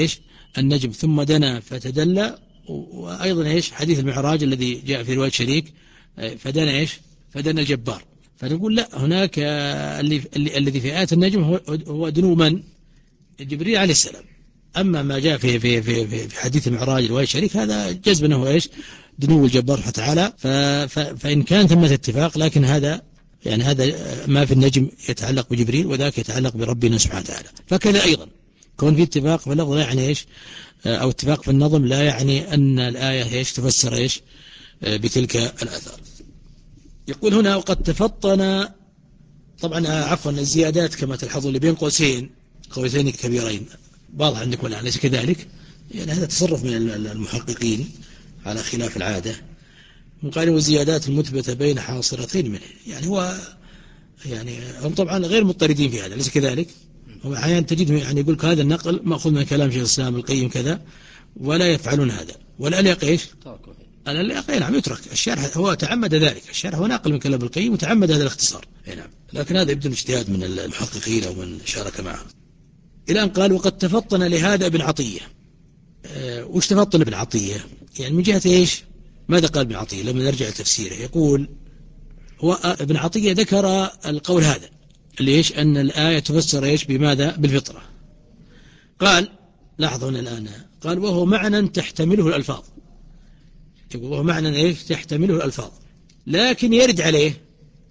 النجم ثم دنا فتدلى، وأيضا إيش حديث المعراج الذي جاء في رواية شريك فدنا إيش فدنا الجبار. فنقول لا، هناك اللي الذي في آيات النجم هو, هو دنو من؟ جبريل عليه السلام. أما ما جاء في في في في, في حديث المعراج رواية شريك هذا جزم أنه إيش دنو الجبار فتعالى. فإن كان ثمة اتفاق، لكن هذا يعني هذا ما في النجم يتعلق بجبريل وذاك يتعلق بربنا سبحانه وتعالى. فكذا أيضا كون في اتفاق في اللفظ لا يعني إيش، أو اتفاق في النظم لا يعني أن الآية إيش تفسر إيش بتلك الآثار. يقول هنا وقد تفطن، طبعا عفوا الزيادات كما تلحظون اللي بين قوسين قوسين كبيرين واضح عندكم ولا ليس كذلك؟ يعني هذا تصرف من المحققين على خلاف العادة، مقارنة الزيادات المثبتة بين حاصرتين منه. يعني هو يعني هم طبعا غير مضطردين في هذا، ليس كذلك؟ هم أحيانا تجد يعني يقول هذا النقل مأخوذ من كلام شيخ الإسلام القيم كذا، ولا يفعلون هذا. والأليق إيش؟ الأليق نعم يترك. الشارح هو تعمد ذلك، الشارح هو ناقل من كلام القيم وتعمد هذا الاختصار. نعم، لكن هذا يبدو اجتهاد من المحققين أو من شارك معه. إلى أن قال وقد تفطن لهذا ابن عطية. أه وش تفطن ابن عطية؟ يعني من جهة إيش؟ ماذا قال ابن عطية لما نرجع لتفسيره؟ يقول هو ابن عطية ذكر القول هذا اللي إيش أن الآية تفسر إيش بماذا؟ بالفطرة. قال لاحظوا هنا الآن، قال وهو معنى تحتمله الألفاظ. يقول وهو معنى إيش تحتمله الألفاظ، لكن يرد عليه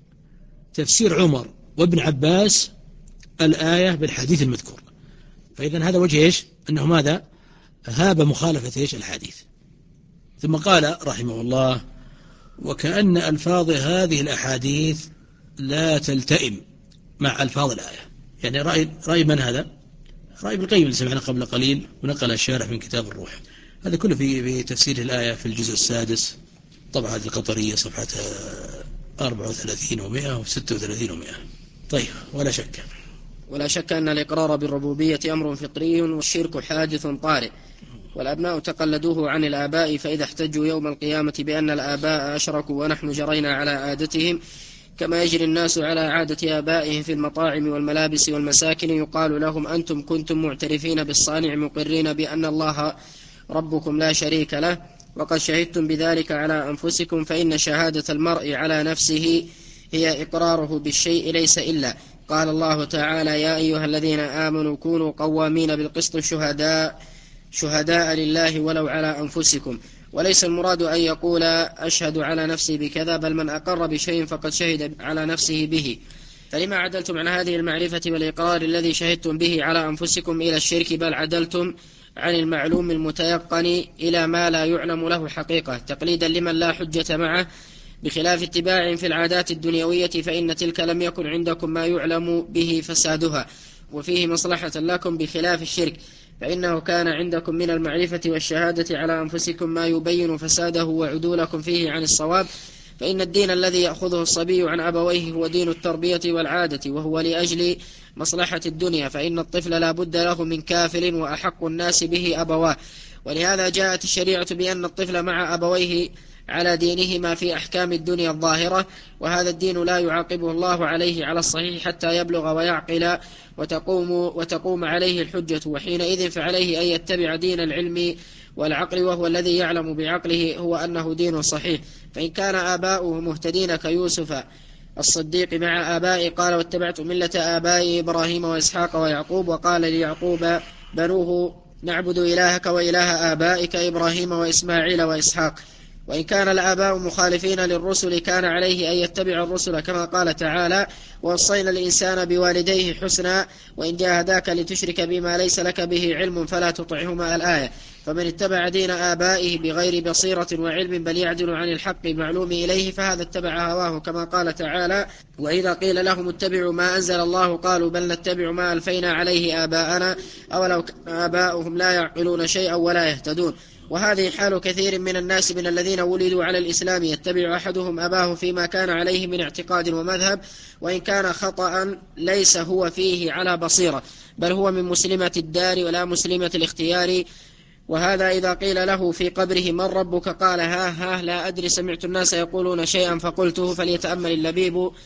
تفسير عمر وابن عباس الآية بالحديث المذكور. فإذا هذا وجه إيش أنه ماذا؟ هاب مخالفة إيش الحديث. ثم قال رحمه الله وكأن ألفاظ هذه الأحاديث لا تلتئم مع ألفاظ الآية. يعني رأي, رأي من هذا؟ رأي ابن القيم اللي سمعنا قبل قليل ونقل الشارح من كتاب الروح. هذا كله في, في تفسير الآية في الجزء السادس طبعا القطرية صفحة أربعة وثلاثين ومئة وستة وثلاثين ومئة. طيب ولا شك ولا شك أن الإقرار بالربوبية أمر فطري والشرك حادث طارئ، والأبناء تقلدوه عن الآباء، فإذا احتجوا يوم القيامة بأن الآباء أشركوا ونحن جرينا على عادتهم كما يجري الناس على عادة آبائهم في المطاعم والملابس والمساكن، يقال لهم أنتم كنتم معترفين بالصانع مقرين بأن الله ربكم لا شريك له، وقد شهدتم بذلك على أنفسكم، فإن شهادة المرء على نفسه هي إقراره بالشيء ليس إلا. قال الله تعالى يا أيها الذين آمنوا كونوا قوامين بالقسط شهداء شهداء لله ولو على أنفسكم. وليس المراد أن يقول أشهد على نفسي بكذا، بل من أقر بشيء فقد شهد على نفسه به. فلما عدلتم عن هذه المعرفة والإقرار الذي شهدتم به على أنفسكم إلى الشرك، بل عدلتم عن المعلوم المتيقن إلى ما لا يعلم له حقيقة، تقليدا لمن لا حجة معه، بخلاف اتباع في العادات الدنيوية، فإن تلك لم يكن عندكم ما يعلم به فسادها وفيه مصلحة لكم، بخلاف الشرك فإنه كان عندكم من المعرفة والشهادة على أنفسكم ما يبين فساده وعدولكم فيه عن الصواب. فإن الدين الذي يأخذه الصبي عن أبويه هو دين التربية والعادة، وهو لأجل مصلحة الدنيا، فإن الطفل لا بد له من كافل، وأحق الناس به أبواه. ولهذا جاءت الشريعة بأن الطفل مع أبويه على دينهما في أحكام الدنيا الظاهرة، وهذا الدين لا يعاقبه الله عليه على الصحيح حتى يبلغ ويعقل وتقوم, وتقوم عليه الحجة، وحينئذ فعليه أن يتبع دين العلم والعقل، وهو الذي يعلم بعقله هو أنه دين صحيح. فإن كان آباؤه مهتدين كيوسف الصديق مع آبائه قال واتبعت ملة آبائي إبراهيم وإسحاق ويعقوب، وقال ليعقوب بنوه نعبد إلهك وإله آبائك إبراهيم وإسماعيل وإسحاق. وإن كان الآباء مخالفين للرسل كان عليه أن يتبع الرسل، كما قال تعالى ووصينا الإنسان بوالديه حسنا وإن جاهداك لتشرك بما ليس لك به علم فلا تطعهما الآية. فمن اتبع دين آبائه بغير بصيرة وعلم بل يعدل عن الحق المعلوم إليه فهذا اتبع هواه، كما قال تعالى وإذا قيل لهم اتبعوا ما أنزل الله قالوا بل نتبع ما ألفينا عليه آباءنا أولو كان آباؤهم لا يعقلون شيئا ولا يهتدون. وهذه حال كثير من الناس من الذين ولدوا على الإسلام، يتبع أحدهم أباه فيما كان عليه من اعتقاد ومذهب، وإن كان خطأ ليس هو فيه على بصيرة، بل هو من مسلمة الدار ولا مسلمة الاختيار. وهذا إذا قيل له في قبره من ربك قال ها ها لا أدري سمعت الناس يقولون شيئا فقلته، فليتأمل اللبيب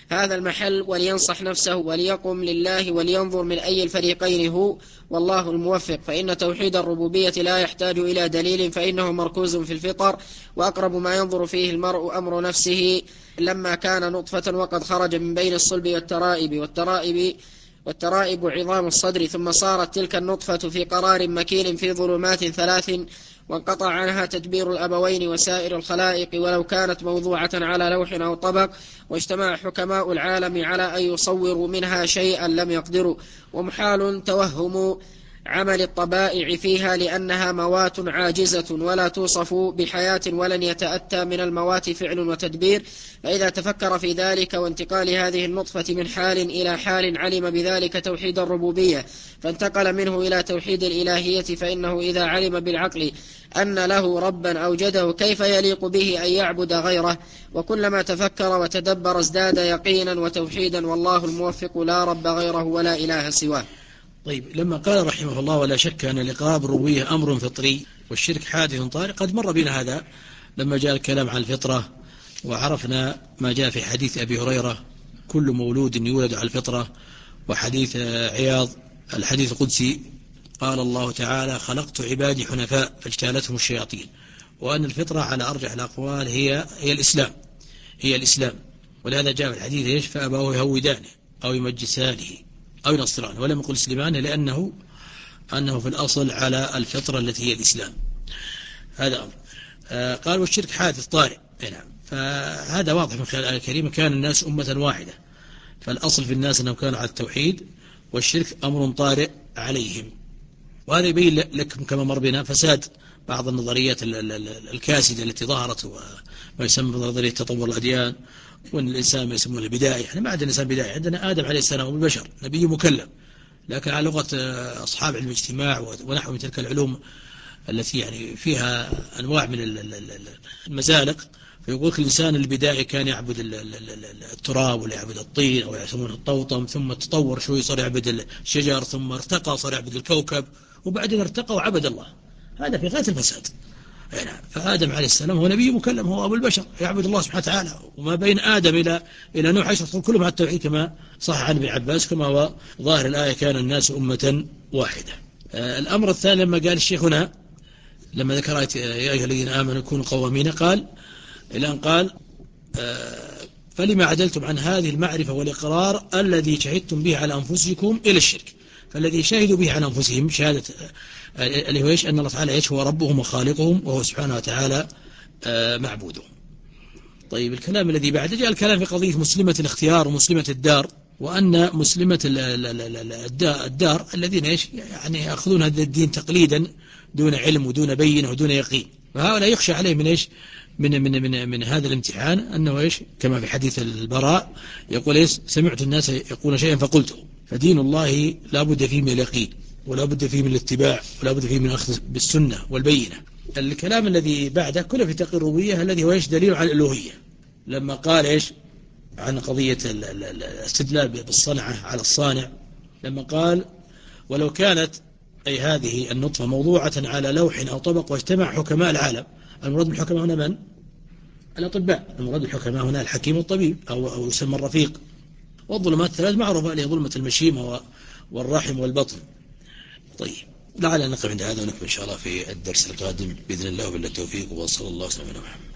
هذا المحل ولينصح نفسه وليقم لله ولينظر من أي الفريقين هو، والله الموفق. فإن توحيد الربوبية لا يحتاج إلى دليل، فإنه مركوز في الفطر، وأقرب ما ينظر فيه المرء أمر نفسه لما كان نطفة وقد خرج من بين الصلب والترائب والترائب والترائب عظام الصدر، ثم صارت تلك النطفة في قرار مكين في ظلمات ثلاث، وانقطع عنها تدبير الأبوين وسائر الخلائق ولو كانت موضوعة على لوح أو طبق، واجتمع حكماء العالم على أن يصوروا منها شيئا لم يقدروا، ومحال توهم عمل الطبائع فيها لأنها موات عاجزة ولا توصف بحياة، ولن يتأتى من الموات فعل وتدبير. فإذا تفكر في ذلك وانتقال هذه النطفة من حال إلى حال علم بذلك توحيد الربوبية، فانتقل منه إلى توحيد الإلهية، فإنه إذا علم بالعقل أن له ربا أوجده كيف يليق به أن يعبد غيره؟ وكلما تفكر وتدبر ازداد يقينا وتوحيدا، والله الموفق لا رب غيره ولا إله سواه. طيب، لما قال رحمه الله: ولا شك أن الإقرار بالربوبية أمر فطري والشرك حادث طارئ، قد مر بنا هذا لما جاء الكلام عن الفطرة، وعرفنا ما جاء في حديث أبي هريرة: كل مولود يولد على الفطرة، وحديث عياض الحديث القدسي قال الله تعالى: خلقت عبادي حنفاء فاجتالتهم الشياطين. وأن الفطرة على أرجح الأقوال هي هي الإسلام هي الإسلام ولهذا جاء في الحديث إيش؟ فأبوه يهودانه أو يمجسانه أو ينصرانه، ولم يقل سليمانه لأنه أنه في الأصل على الفطرة التي هي الإسلام. هذا أمر. آه قال: والشرك حادث طارئ. نعم، فهذا واضح من خلال الآية الكريمة: كان الناس أمة واحدة، فالأصل في الناس أنهم كانوا على التوحيد، والشرك أمر طارئ عليهم. وهذا يبين لكم كما مر بنا فساد بعض النظريات الكاسدة التي ظهرت، وما يسمى نظرية تطور الأديان، وأن الإنسان ما يسمونه البدائي. احنا ما عندنا إنسان بدائي، عندنا آدم عليه السلام والبشر نبي مكلم، لكن على لغة أصحاب علم الاجتماع ونحو من تلك العلوم التي يعني فيها أنواع من المزالق، فيقول الإنسان البدائي كان يعبد التراب ولا يعبد الطين أو يسمونه الطوطم، ثم تطور شوي صار يعبد الشجر، ثم ارتقى صار يعبد الكوكب، وبعدين ارتقى وعبد الله. هذا في غاية الفساد. فآدم عليه السلام هو نبي مكلم، هو أبو البشر، يعبد الله سبحانه وتعالى. وما بين آدم إلى إلى نوح يشرح كلهم على التوحيد، كما صح عن ابن عباس، كما هو ظاهر الآية: كان الناس أمة واحدة. آه الأمر الثاني لما قال الشيخ هنا، لما ذكر آية يا أيها الذين آمنوا كونوا قوامين، قال إلى أن قال: آه فلما عدلتم عن هذه المعرفة والإقرار الذي شهدتم به على أنفسكم إلى الشرك. فالذي شهدوا به على أنفسهم شهادة اللي هو إيش؟ أن الله تعالى إيش؟ هو ربهم وخالقهم، وهو سبحانه وتعالى معبودهم. طيب، الكلام الذي بعد جاء الكلام في قضية مسلمة الاختيار ومسلمة الدار، وأن مسلمة الدار الذين إيش؟ يعني يأخذون هذا الدين تقليدا دون علم ودون بينة ودون يقين، فهؤلاء يخشى عليه من إيش؟ من من من من هذا الامتحان، أنه إيش؟ كما في حديث البراء يقول إيش؟ سمعت الناس يقولون شيئا فقلته. فدين الله لا بد فيه من اليقين، ولا بد فيه من الاتباع، ولا بد فيه من الأخذ بالسنة والبينة. الكلام الذي بعده كله في تقرير الربوبية، الذي هو إيش؟ دليل على الألوهية. لما قال إيش؟ عن قضية الاستدلال بالصنعة على الصانع، لما قال: ولو كانت أي هذه النطفة موضوعة على لوح أو طبق واجتمع حكماء العالم. المراد بالحكماء هنا من؟ الأطباء. المراد بالحكماء هنا الحكيم والطبيب، أو, أو يسمى الرفيق. والظلمات الثلاث معروفة، اللي هي ظلمة المشيمة والرحم والبطن. طيب، لعلنا نقف عند هذا ونكمل إن شاء الله في الدرس القادم بإذن الله، وبالله التوفيق، وصلى الله وسلم على محمد.